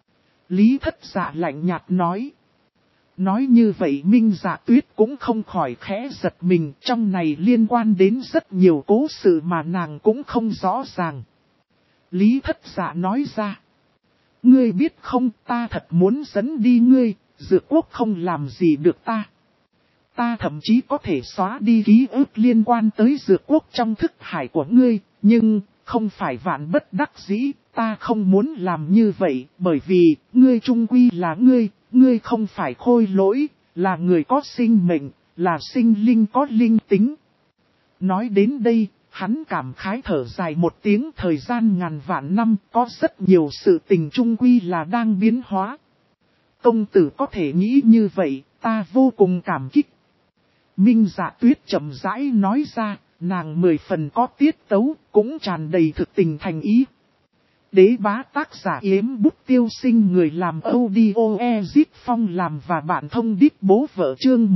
Lý Thất Dạ lạnh nhạt nói. Nói như vậy Minh Dạ Tuyết cũng không khỏi khẽ giật mình, trong này liên quan đến rất nhiều cố sự mà nàng cũng không rõ ràng. Lý Thất Dạ nói ra. Ngươi biết không, ta thật muốn dẫn đi ngươi, dược quốc không làm gì được ta. Ta thậm chí có thể xóa đi ký ức liên quan tới dược quốc trong thức hải của ngươi, nhưng không phải vạn bất đắc dĩ, ta không muốn làm như vậy, bởi vì ngươi chung quy là ngươi không phải khôi lỗi, là người có sinh mệnh, là sinh linh có linh tính. Nói đến đây, hắn cảm khái thở dài một tiếng, thời gian ngàn vạn năm, có rất nhiều sự tình chung quy là đang biến hóa. Công tử có thể nghĩ như vậy, ta vô cùng cảm kích. Minh Dạ Tuyết chậm rãi nói ra, nàng 10 phần có tiết tấu, cũng tràn đầy thực tình thành ý. Đế bá tác giả Yếm Bút Tiêu Sinh, người làm audio Ezit Phong làm và bạn thông đít bố vợ, chương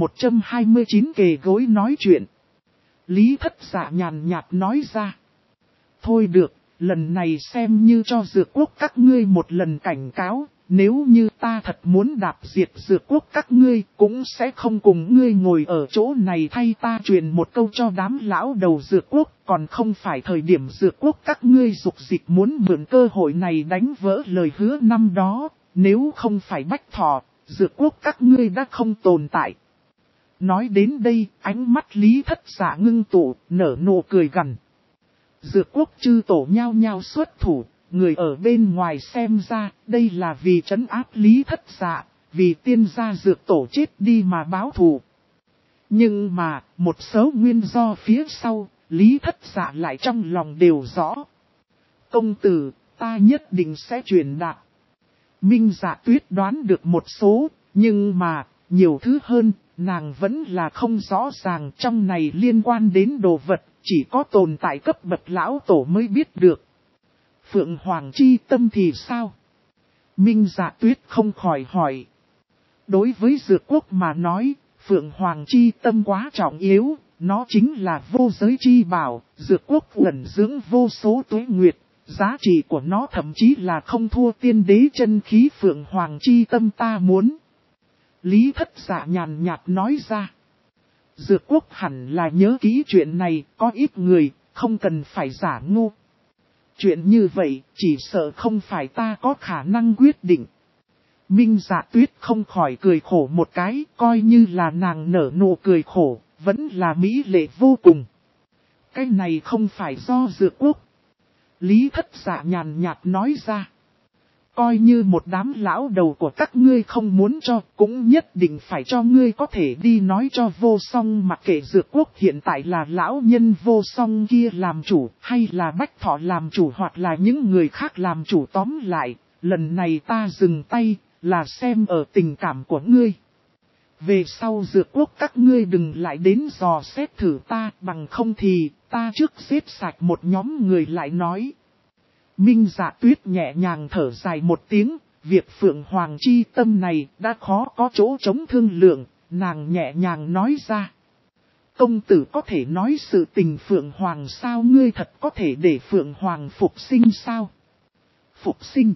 1129 kề gối nói chuyện. Lý Thất Dạ nhàn nhạt nói ra. Thôi được, lần này xem như cho dược quốc các ngươi một lần cảnh cáo. Nếu như ta thật muốn đạp diệt dược quốc các ngươi, cũng sẽ không cùng ngươi ngồi ở chỗ này thay ta truyền một câu cho đám lão đầu dược quốc. Còn không phải thời điểm dược quốc các ngươi dục dịch muốn mượn cơ hội này đánh vỡ lời hứa năm đó. Nếu không phải Bách Thọ, dược quốc các ngươi đã không tồn tại. Nói đến đây, ánh mắt Lý Thất Dạ ngưng tụ, nở nụ cười gằn. Dược quốc chư tổ nhao nhao xuất thủ. Người ở bên ngoài xem ra, đây là vì trấn áp Lý Thất Dạ, vì tiên gia dược tổ chết đi mà báo thù. Nhưng mà, một số nguyên do phía sau, Lý Thất Dạ lại trong lòng đều rõ. Công tử, ta nhất định sẽ truyền đạt. Minh Dạ Tuyết đoán được một số, nhưng mà, nhiều thứ hơn, nàng vẫn là không rõ ràng. Trong này liên quan đến đồ vật, chỉ có tồn tại cấp bậc lão tổ mới biết được. Phượng Hoàng chi tâm thì sao? Minh Dạ Tuyết không khỏi hỏi. Đối với dược quốc mà nói, Phượng Hoàng chi tâm quá trọng yếu, nó chính là vô giới chi bảo, dược quốc ẩn dưỡng vô số tuế nguyệt. Giá trị của nó thậm chí là không thua tiên đế chân khí Phượng Hoàng chi tâm ta muốn. Lý Thất Dạ nhàn nhạt nói ra. Dược quốc hẳn là nhớ kỹ chuyện này, có ít người, không cần phải giả ngu. Chuyện như vậy, chỉ sợ không phải ta có khả năng quyết định. Minh Dạ Tuyết không khỏi cười khổ một cái, coi như là nàng nở nụ cười khổ, vẫn là mỹ lệ vô cùng. Cái này không phải do dược quốc. Lý Thất Dạ nhàn nhạt nói ra. Coi như một đám lão đầu của các ngươi không muốn cho, cũng nhất định phải cho ngươi có thể đi nói cho vô song, mặc kệ dược quốc hiện tại là lão nhân vô song kia làm chủ, hay là Bách Thọ làm chủ, hoặc là những người khác làm chủ. Tóm lại, lần này ta dừng tay, là xem ở tình cảm của ngươi. Về sau dược quốc các ngươi đừng lại đến dò xét thử ta, bằng không thì ta trước xếp sạch một nhóm người lại nói. Minh Dạ Tuyết nhẹ nhàng thở dài một tiếng, việc Phượng Hoàng chi tâm này đã khó có chỗ chống thương lượng, nàng nhẹ nhàng nói ra. Công tử có thể nói sự tình Phượng Hoàng sao, ngươi thật có thể để Phượng Hoàng phục sinh sao? Phục sinh.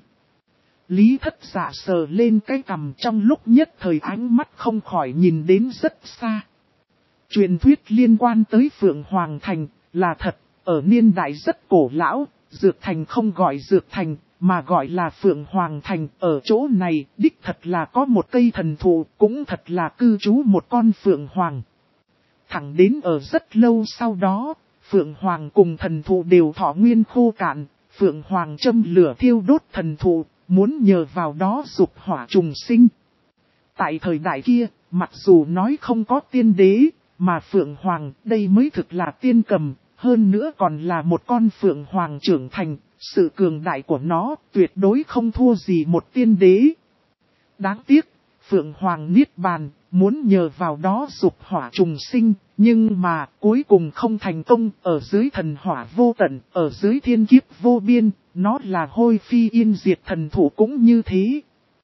Lý Thất Dạ sờ lên cái cằm, trong lúc nhất thời ánh mắt không khỏi nhìn đến rất xa. Truyền thuyết liên quan tới Phượng Hoàng Thành là thật, ở niên đại rất cổ lão. Dược Thành không gọi Dược Thành, mà gọi là Phượng Hoàng Thành. Ở chỗ này, đích thật là có một cây thần thụ, cũng thật là cư trú một con Phượng Hoàng. Thẳng đến ở rất lâu sau đó, Phượng Hoàng cùng thần thụ đều thọ nguyên khô cạn. Phượng Hoàng châm lửa thiêu đốt thần thụ, muốn nhờ vào đó dục hỏa trùng sinh. Tại thời đại kia, mặc dù nói không có tiên đế, mà Phượng Hoàng đây mới thực là tiên cầm. Hơn nữa còn là một con Phượng Hoàng trưởng thành, sự cường đại của nó tuyệt đối không thua gì một tiên đế. Đáng tiếc, Phượng Hoàng niết bàn, muốn nhờ vào đó dục hỏa trùng sinh, nhưng mà cuối cùng không thành công. Ở dưới thần hỏa vô tận, ở dưới thiên kiếp vô biên, nó là hôi phi yên diệt. Thần thụ cũng như thế.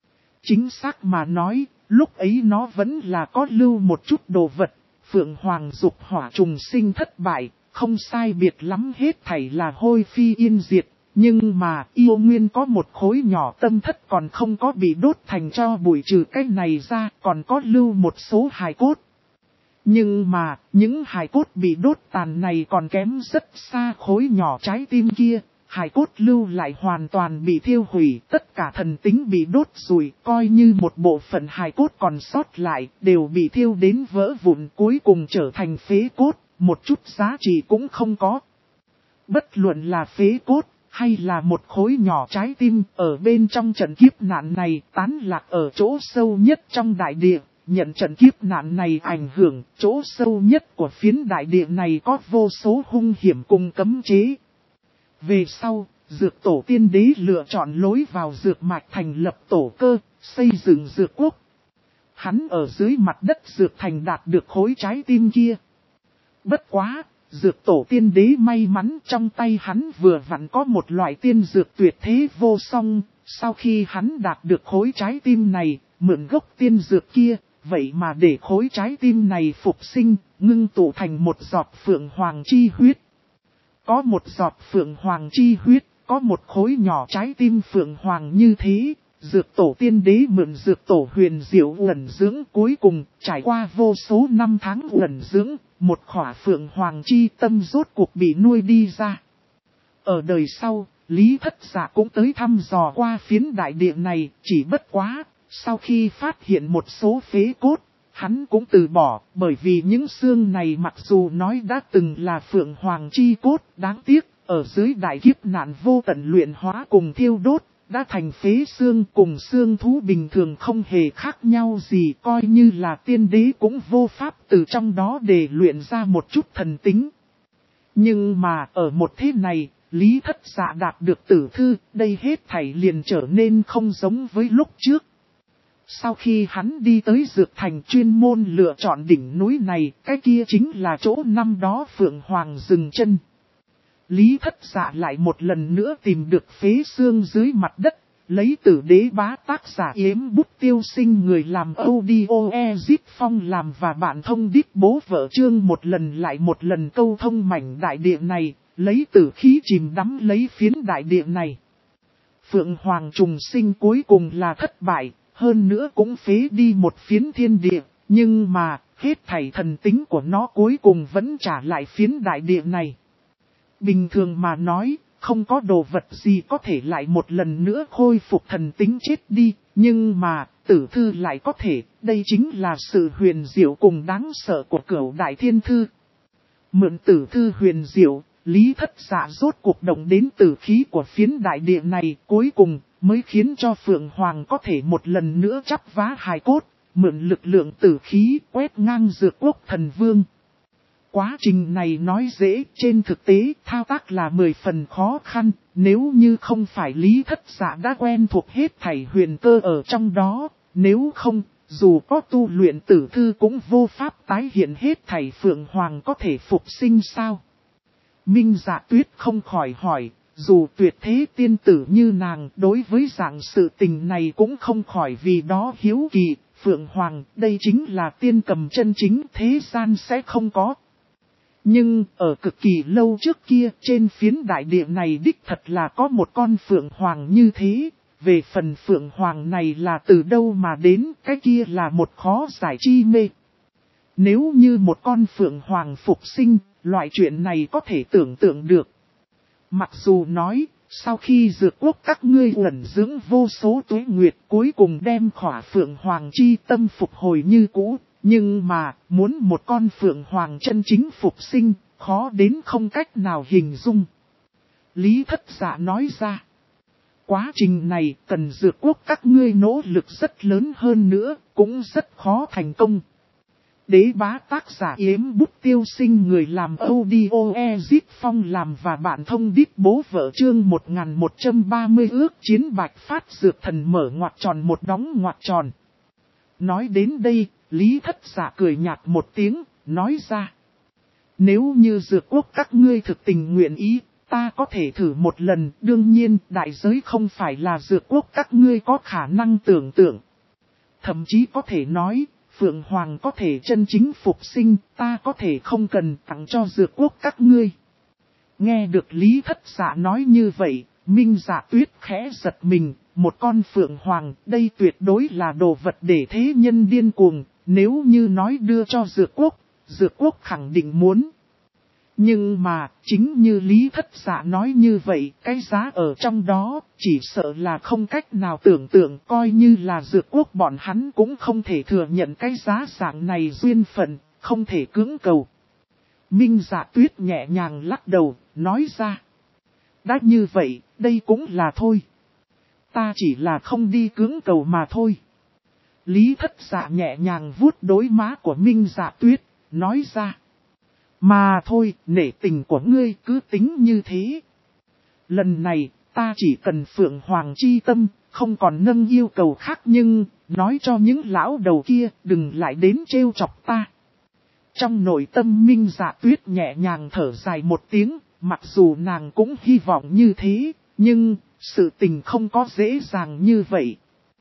Chính xác mà nói, lúc ấy nó vẫn là có lưu một chút đồ vật. Phượng Hoàng dục hỏa trùng sinh thất bại. Không sai biệt lắm hết thảy là hôi phi yên diệt, nhưng mà yêu nguyên có một khối nhỏ tâm thất còn không có bị đốt thành tro bụi, trừ cái này ra còn có lưu một số hài cốt. Nhưng mà những hài cốt bị đốt tàn này còn kém rất xa khối nhỏ trái tim kia, hài cốt lưu lại hoàn toàn bị thiêu hủy, tất cả thần tính bị đốt rụi, coi như một bộ phận hài cốt còn sót lại đều bị thiêu đến vỡ vụn, cuối cùng trở thành phế cốt. Một chút giá trị cũng không có. Bất luận là phế cốt, hay là một khối nhỏ trái tim, ở bên trong trận kiếp nạn này tán lạc ở chỗ sâu nhất trong đại địa. Nhận trận kiếp nạn này ảnh hưởng, chỗ sâu nhất của phiến đại địa này có vô số hung hiểm cùng cấm chế. Về sau, dược tổ tiên đế lựa chọn lối vào dược mạch thành lập tổ cơ, xây dựng dược quốc. Hắn ở dưới mặt đất dược thành đạt được khối trái tim kia. Bất quá, dược tổ tiên đế may mắn trong tay hắn vừa vặn có một loại tiên dược tuyệt thế vô song. Sau khi hắn đạt được khối trái tim này, mượn gốc tiên dược kia, vậy mà để khối trái tim này phục sinh, ngưng tụ thành một giọt Phượng Hoàng chi huyết. Có một giọt Phượng Hoàng chi huyết, có một khối nhỏ trái tim Phượng Hoàng như thế. Dược tổ tiên đế mượn dược tổ huyền diệu uẩn dưỡng, cuối cùng trải qua vô số năm tháng uẩn dưỡng, một khỏa Phượng Hoàng chi tâm rốt cuộc bị nuôi đi ra. Ở đời sau, Lý Thất Dạ cũng tới thăm dò qua phiến đại địa này, chỉ bất quá, sau khi phát hiện một số phế cốt, hắn cũng từ bỏ, bởi vì những xương này mặc dù nói đã từng là Phượng Hoàng chi cốt, đáng tiếc, ở dưới đại kiếp nạn vô tận luyện hóa cùng thiêu đốt, đã thành phế xương, cùng xương thú bình thường không hề khác nhau gì, coi như là tiên đế cũng vô pháp từ trong đó để luyện ra một chút thần tính. Nhưng mà ở một thế này, Lý Thất Dạ đạt được tử thư, đây hết thảy liền trở nên không giống với lúc trước. Sau khi hắn đi tới Dược Thành chuyên môn lựa chọn đỉnh núi này, cái kia chính là chỗ năm đó Phượng Hoàng dừng chân. Lý Thất Dạ lại một lần nữa tìm được phế xương dưới mặt đất, Lấy Tử Đế Bá tác giả Yếm Bút Tiêu Sinh người làm audio Ezip Phong làm và bạn thông đít bố vợ chương một lần câu thông mảnh đại địa này, lấy tử khí chìm đắm lấy phiến đại địa này. Phượng Hoàng trùng sinh cuối cùng là thất bại, hơn nữa cũng phế đi một phiến thiên địa, nhưng mà, hết thảy thần tính của nó cuối cùng vẫn trả lại phiến đại địa này. Bình thường mà nói, không có đồ vật gì có thể lại một lần nữa khôi phục thần tính chết đi, nhưng mà, Tử Thư lại có thể, đây chính là sự huyền diệu cùng đáng sợ của Cửu Đại Thiên Thư. Mượn Tử Thư huyền diệu, Lý Thất Dạ rốt cuộc động đến tử khí của phiến đại địa này, cuối cùng mới khiến cho Phượng Hoàng có thể một lần nữa chắp vá hài cốt, mượn lực lượng tử khí quét ngang Dược Quốc Thần Vương. Quá trình này nói dễ, trên thực tế thao tác là 10 phần khó khăn, nếu như không phải Lý Thất Dạ đã quen thuộc hết thảy huyền cơ ở trong đó, nếu không, dù có tu luyện Tử Thư cũng vô pháp tái hiện hết thảy Phượng Hoàng có thể phục sinh sao. Minh Dạ Tuyết không khỏi hỏi, dù tuyệt thế tiên tử như nàng đối với dạng sự tình này cũng không khỏi vì đó hiếu kỳ, Phượng Hoàng đây chính là tiên cầm chân chính thế gian sẽ không có. Nhưng ở cực kỳ lâu trước kia trên phiến đại địa này đích thật là có một con Phượng Hoàng như thế, về phần Phượng Hoàng này là từ đâu mà đến cái kia là một khó giải chi mê. Nếu như một con Phượng Hoàng phục sinh, loại chuyện này có thể tưởng tượng được. Mặc dù nói, sau khi Dược Quốc các ngươi ẩn dưỡng vô số tuế nguyệt cuối cùng đem khỏa Phượng Hoàng chi tâm phục hồi như cũ, nhưng mà muốn một con Phượng Hoàng chân chính phục sinh, khó đến không cách nào hình dung. Lý Thất Dạ nói ra, quá trình này cần Dược Quốc các ngươi nỗ lực rất lớn hơn nữa, cũng rất khó thành công. Đế Bá tác giả Yếm Bút Tiêu Sinh người làm audio Ezip Phong làm và bạn thông đít bố vợ chương 1130 ước chiến bạch phát dược thần mở ngoặc tròn một đóng ngoặc tròn. Nói đến đây, Lý Thất Dạ cười nhạt một tiếng, nói ra. Nếu như Dược Quốc các ngươi thực tình nguyện ý, ta có thể thử một lần, đương nhiên đại giới không phải là Dược Quốc các ngươi có khả năng tưởng tượng. Thậm chí có thể nói, Phượng Hoàng có thể chân chính phục sinh, ta có thể không cần tặng cho Dược Quốc các ngươi. Nghe được Lý Thất Dạ nói như vậy, Minh Dạ Tuyết khẽ giật mình, một con Phượng Hoàng, đây tuyệt đối là đồ vật để thế nhân điên cuồng, nếu như nói đưa cho Dược Quốc khẳng định muốn. Nhưng mà, chính như Lý Thất Dạ nói như vậy, cái giá ở trong đó, chỉ sợ là không cách nào tưởng tượng, coi như là Dược Quốc bọn hắn cũng không thể thừa nhận cái giá dạng này duyên phận, không thể cưỡng cầu. Minh Dạ Tuyết nhẹ nhàng lắc đầu, nói ra. Đã như vậy, đây cũng là thôi. Ta chỉ là không đi cưỡng cầu mà thôi. Lý Thất Dạ nhẹ nhàng vuốt đôi má của Minh Dạ Tuyết, nói ra. Mà thôi, nể tình của ngươi cứ tính như thế. Lần này, ta chỉ cần Phượng Hoàng chi tâm, không còn nâng yêu cầu khác nhưng, nói cho những lão đầu kia đừng lại đến trêu chọc ta. Trong nội tâm Minh Dạ Tuyết nhẹ nhàng thở dài một tiếng, mặc dù nàng cũng hy vọng như thế, nhưng sự tình không có dễ dàng như vậy.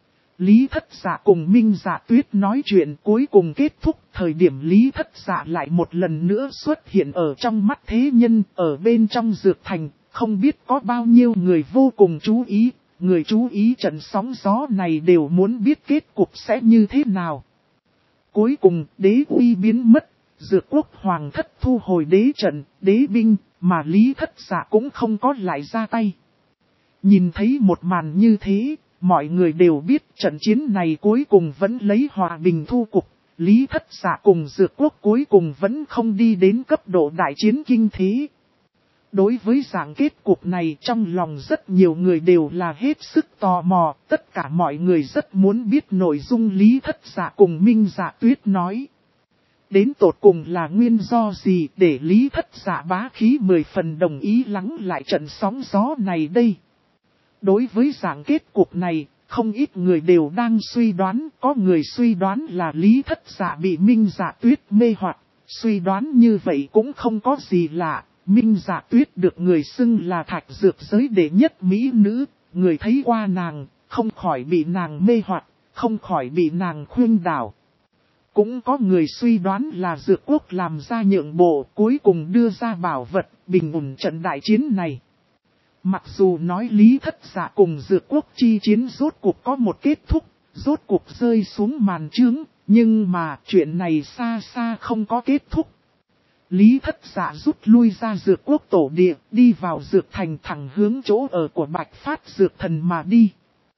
Lý Thất Dạ cùng Minh Dạ Tuyết nói chuyện cuối cùng kết thúc, thời điểm Lý Thất Dạ lại một lần nữa xuất hiện ở trong mắt thế nhân, ở bên trong dược thành, không biết có bao nhiêu người vô cùng chú ý, người chú ý trận sóng gió này đều muốn biết kết cục sẽ như thế nào. Cuối cùng đế uy biến mất, Dược Quốc hoàng thất thu hồi đế trận, đế binh, mà Lý Thất Dạ cũng không có lại ra tay. Nhìn thấy một màn như thế, mọi người đều biết trận chiến này cuối cùng vẫn lấy hòa bình thu cục, Lý Thất Dạ cùng Dược Quốc cuối cùng vẫn không đi đến cấp độ đại chiến kinh thế. Đối với dạng kết cục này trong lòng rất nhiều người đều là hết sức tò mò, tất cả mọi người rất muốn biết nội dung Lý Thất Dạ cùng Minh Dạ Tuyết nói. Đến tột cùng là nguyên do gì để Lý Thất Dạ bá khí 10 phần đồng ý lắng lại trận sóng gió này đây? Đối với dạng kết cục này, không ít người đều đang suy đoán, có người suy đoán là Lý Thất Dạ bị Minh Dạ Tuyết mê hoặc, suy đoán như vậy cũng không có gì lạ, Minh Dạ Tuyết được người xưng là thạch dược giới đệ nhất mỹ nữ, người thấy qua nàng, không khỏi bị nàng mê hoặc, không khỏi bị nàng khuyên đảo. Cũng có người suy đoán là Dược Quốc làm ra nhượng bộ, cuối cùng đưa ra bảo vật, bình ổn trận đại chiến này. Mặc dù nói Lý Thất Dạ cùng Dược Quốc chi chiến rốt cuộc có một kết thúc, rốt cuộc rơi xuống màn trướng, nhưng mà chuyện này xa xa không có kết thúc. Lý Thất Dạ rút lui ra Dược Quốc tổ địa, đi vào Dược Thành thẳng hướng chỗ ở của Bạch Phát Dược Thần mà đi.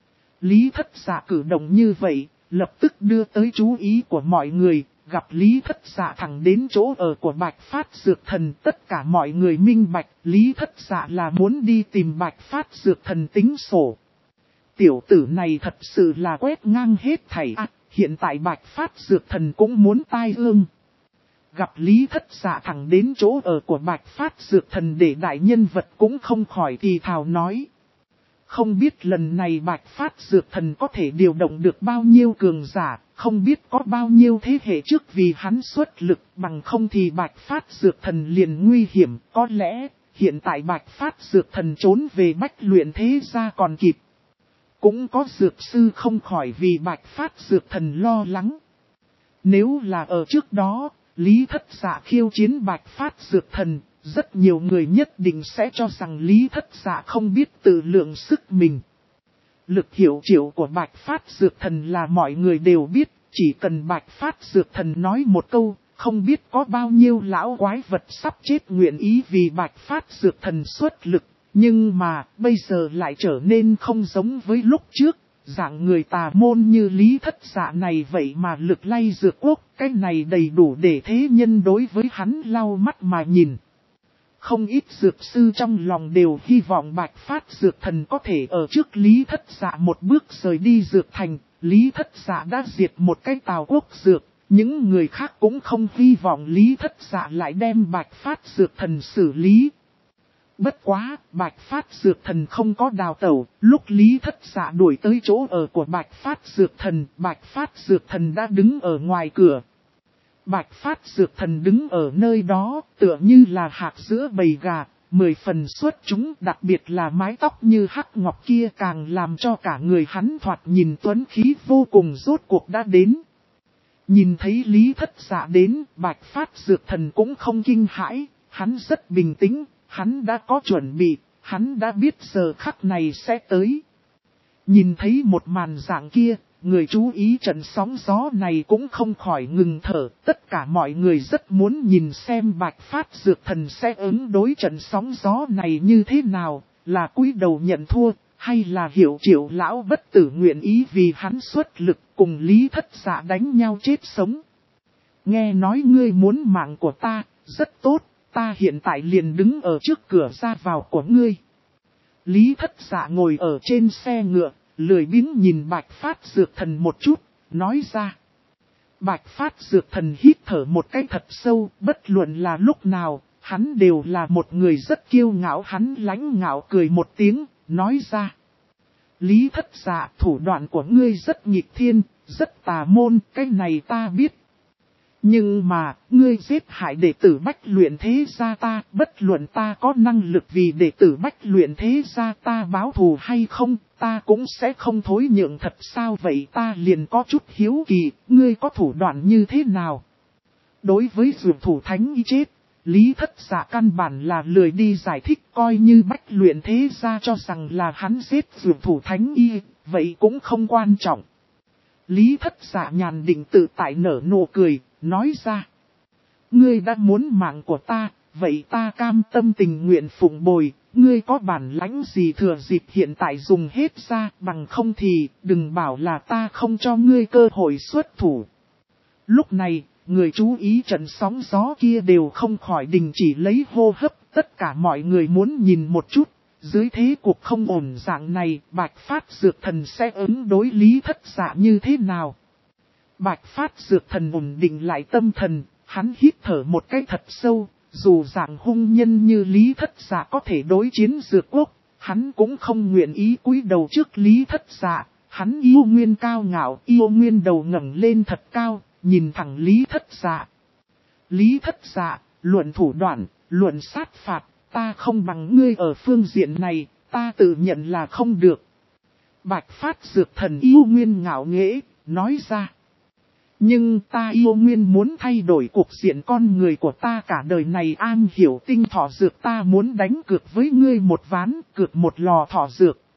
Lý Thất Dạ cử động như vậy, lập tức đưa tới chú ý của mọi người, gặp Lý Thất Dạ thẳng đến chỗ ở của Bạch Phát Dược Thần. Tất cả mọi người minh bạch, Lý Thất Dạ là muốn đi tìm Bạch Phát Dược Thần tính sổ. Tiểu tử này thật sự là quét ngang hết thảy. Hiện tại Bạch Phát Dược Thần cũng muốn tai ương. Gặp Lý Thất Dạ thẳng đến chỗ ở của Bạch Phát Dược Thần để đại nhân vật cũng không khỏi thì thào nói. Không biết lần này Bạch Phát Dược Thần có thể điều động được bao nhiêu cường giả, không biết có bao nhiêu thế hệ trước vì hắn xuất lực, bằng không thì Bạch Phát Dược Thần liền nguy hiểm. Có lẽ hiện tại Bạch Phát Dược Thần trốn về Bách Luyện thế gia còn kịp. Cũng có dược sư không khỏi vì Bạch Phát Dược Thần lo lắng. Nếu là ở trước đó, Lý Thất Dạ khiêu chiến Bạch Phát Dược Thần, rất nhiều người nhất định sẽ cho rằng Lý Thất Dạ không biết tự lượng sức mình. Lực hiệu triệu của Bạch Phát Dược Thần là mọi người đều biết, chỉ cần Bạch Phát Dược Thần nói một câu, không biết có bao nhiêu lão quái vật sắp chết nguyện ý vì Bạch Phát Dược Thần xuất lực. Nhưng mà, bây giờ lại trở nên không giống với lúc trước, dạng người tà môn như Lý Thất Dạ này vậy mà lực lay Dược Quốc, cái này đầy đủ để thế nhân đối với hắn lau mắt mà nhìn. Không ít dược sư trong lòng đều hy vọng Bạch Phát Dược Thần có thể ở trước Lý Thất Dạ một bước rời đi Dược Thành. Lý Thất Dạ đã diệt một cái Tào Quốc dược, những người khác cũng không hy vọng Lý Thất Dạ lại đem Bạch Phát Dược Thần xử lý. Bất quá, Bạch Phát Dược Thần không có đào tẩu, lúc Lý Thất Dạ đuổi tới chỗ ở của Bạch Phát Dược Thần, Bạch Phát Dược Thần đã đứng ở ngoài cửa. Bạch Phát Dược Thần đứng ở nơi đó, tựa như là hạc giữa bầy gà, 10 phần xuất chúng, đặc biệt là mái tóc như hắc ngọc kia càng làm cho cả người hắn thoạt nhìn tuấn khí vô cùng rốt cuộc đã đến. Nhìn thấy Lý Thất Dạ đến, Bạch Phát Dược Thần cũng không kinh hãi, hắn rất bình tĩnh, hắn đã có chuẩn bị, hắn đã biết giờ khắc này sẽ tới. Nhìn thấy một màn dạng kia, người chú ý trận sóng gió này cũng không khỏi ngừng thở. Tất cả mọi người rất muốn nhìn xem Bạch Phát Dược Thần sẽ ứng đối trận sóng gió này như thế nào, là cúi đầu nhận thua, hay là hiểu triệu lão bất tử nguyện ý vì hắn xuất lực cùng Lý Thất Dạ đánh nhau chết sống. Nghe nói ngươi muốn mạng của ta, rất tốt, ta hiện tại liền đứng ở trước cửa ra vào của ngươi. Lý Thất Dạ ngồi ở trên xe ngựa, lười biếng nhìn Bạch Phát Dược Thần một chút, nói ra. Bạch Phát Dược Thần hít thở một cái thật sâu, bất luận là lúc nào, hắn đều là một người rất kiêu ngạo. Hắn lãnh ngạo cười một tiếng, nói ra. Lý Thất Dạ, thủ đoạn của ngươi rất nghịch thiên, rất tà môn, cái này ta biết. Nhưng mà, ngươi giết hại đệ tử Bách Luyện thế gia ta, bất luận ta có năng lực vì đệ tử Bách Luyện thế gia ta báo thù hay không, ta cũng sẽ không thối nhượng. Thật sao vậy? Ta liền có chút hiếu kỳ, ngươi có thủ đoạn như thế nào? Đối với dược thủ thánh y chết, Lý Thất Dạ căn bản là lười đi giải thích, coi như Bách Luyện thế gia cho rằng là hắn giết dược thủ thánh y, vậy cũng không quan trọng. Lý Thất Dạ nhàn định tự tại nở nụ cười, nói ra. Ngươi đã muốn mạng của ta, vậy ta cam tâm tình nguyện phụng bồi, ngươi có bản lãnh gì thừa dịp hiện tại dùng hết ra, bằng không thì đừng bảo là ta không cho ngươi cơ hội xuất thủ. Lúc này, người chú ý trận sóng gió kia đều không khỏi đình chỉ lấy hô hấp, tất cả mọi người muốn nhìn một chút. Dưới thế cuộc không ổn dạng này, Bạch Phát Dược Thần sẽ ứng đối Lý Thất Dạ như thế nào? Bạch Phát Dược Thần ổn định lại tâm thần, hắn hít thở một cái thật sâu, dù dạng hung nhân như Lý Thất Dạ có thể đối chiến Dược Quốc, hắn cũng không nguyện ý cúi đầu trước Lý Thất Dạ. Hắn yêu nguyên cao ngạo, yêu nguyên đầu ngẩng lên thật cao, nhìn thẳng Lý Thất Dạ. Lý Thất Dạ, luận thủ đoạn, luận sát phạt, ta không bằng ngươi ở phương diện này, ta tự nhận là không được. Bạch phát dược thần yêu nguyên ngạo nghễ, nói ra. Nhưng ta yêu nguyên muốn thay đổi cuộc diện con người của ta cả đời này an hiểu tinh thọ dược ta muốn đánh cược với ngươi một ván, cược một lò thọ dược.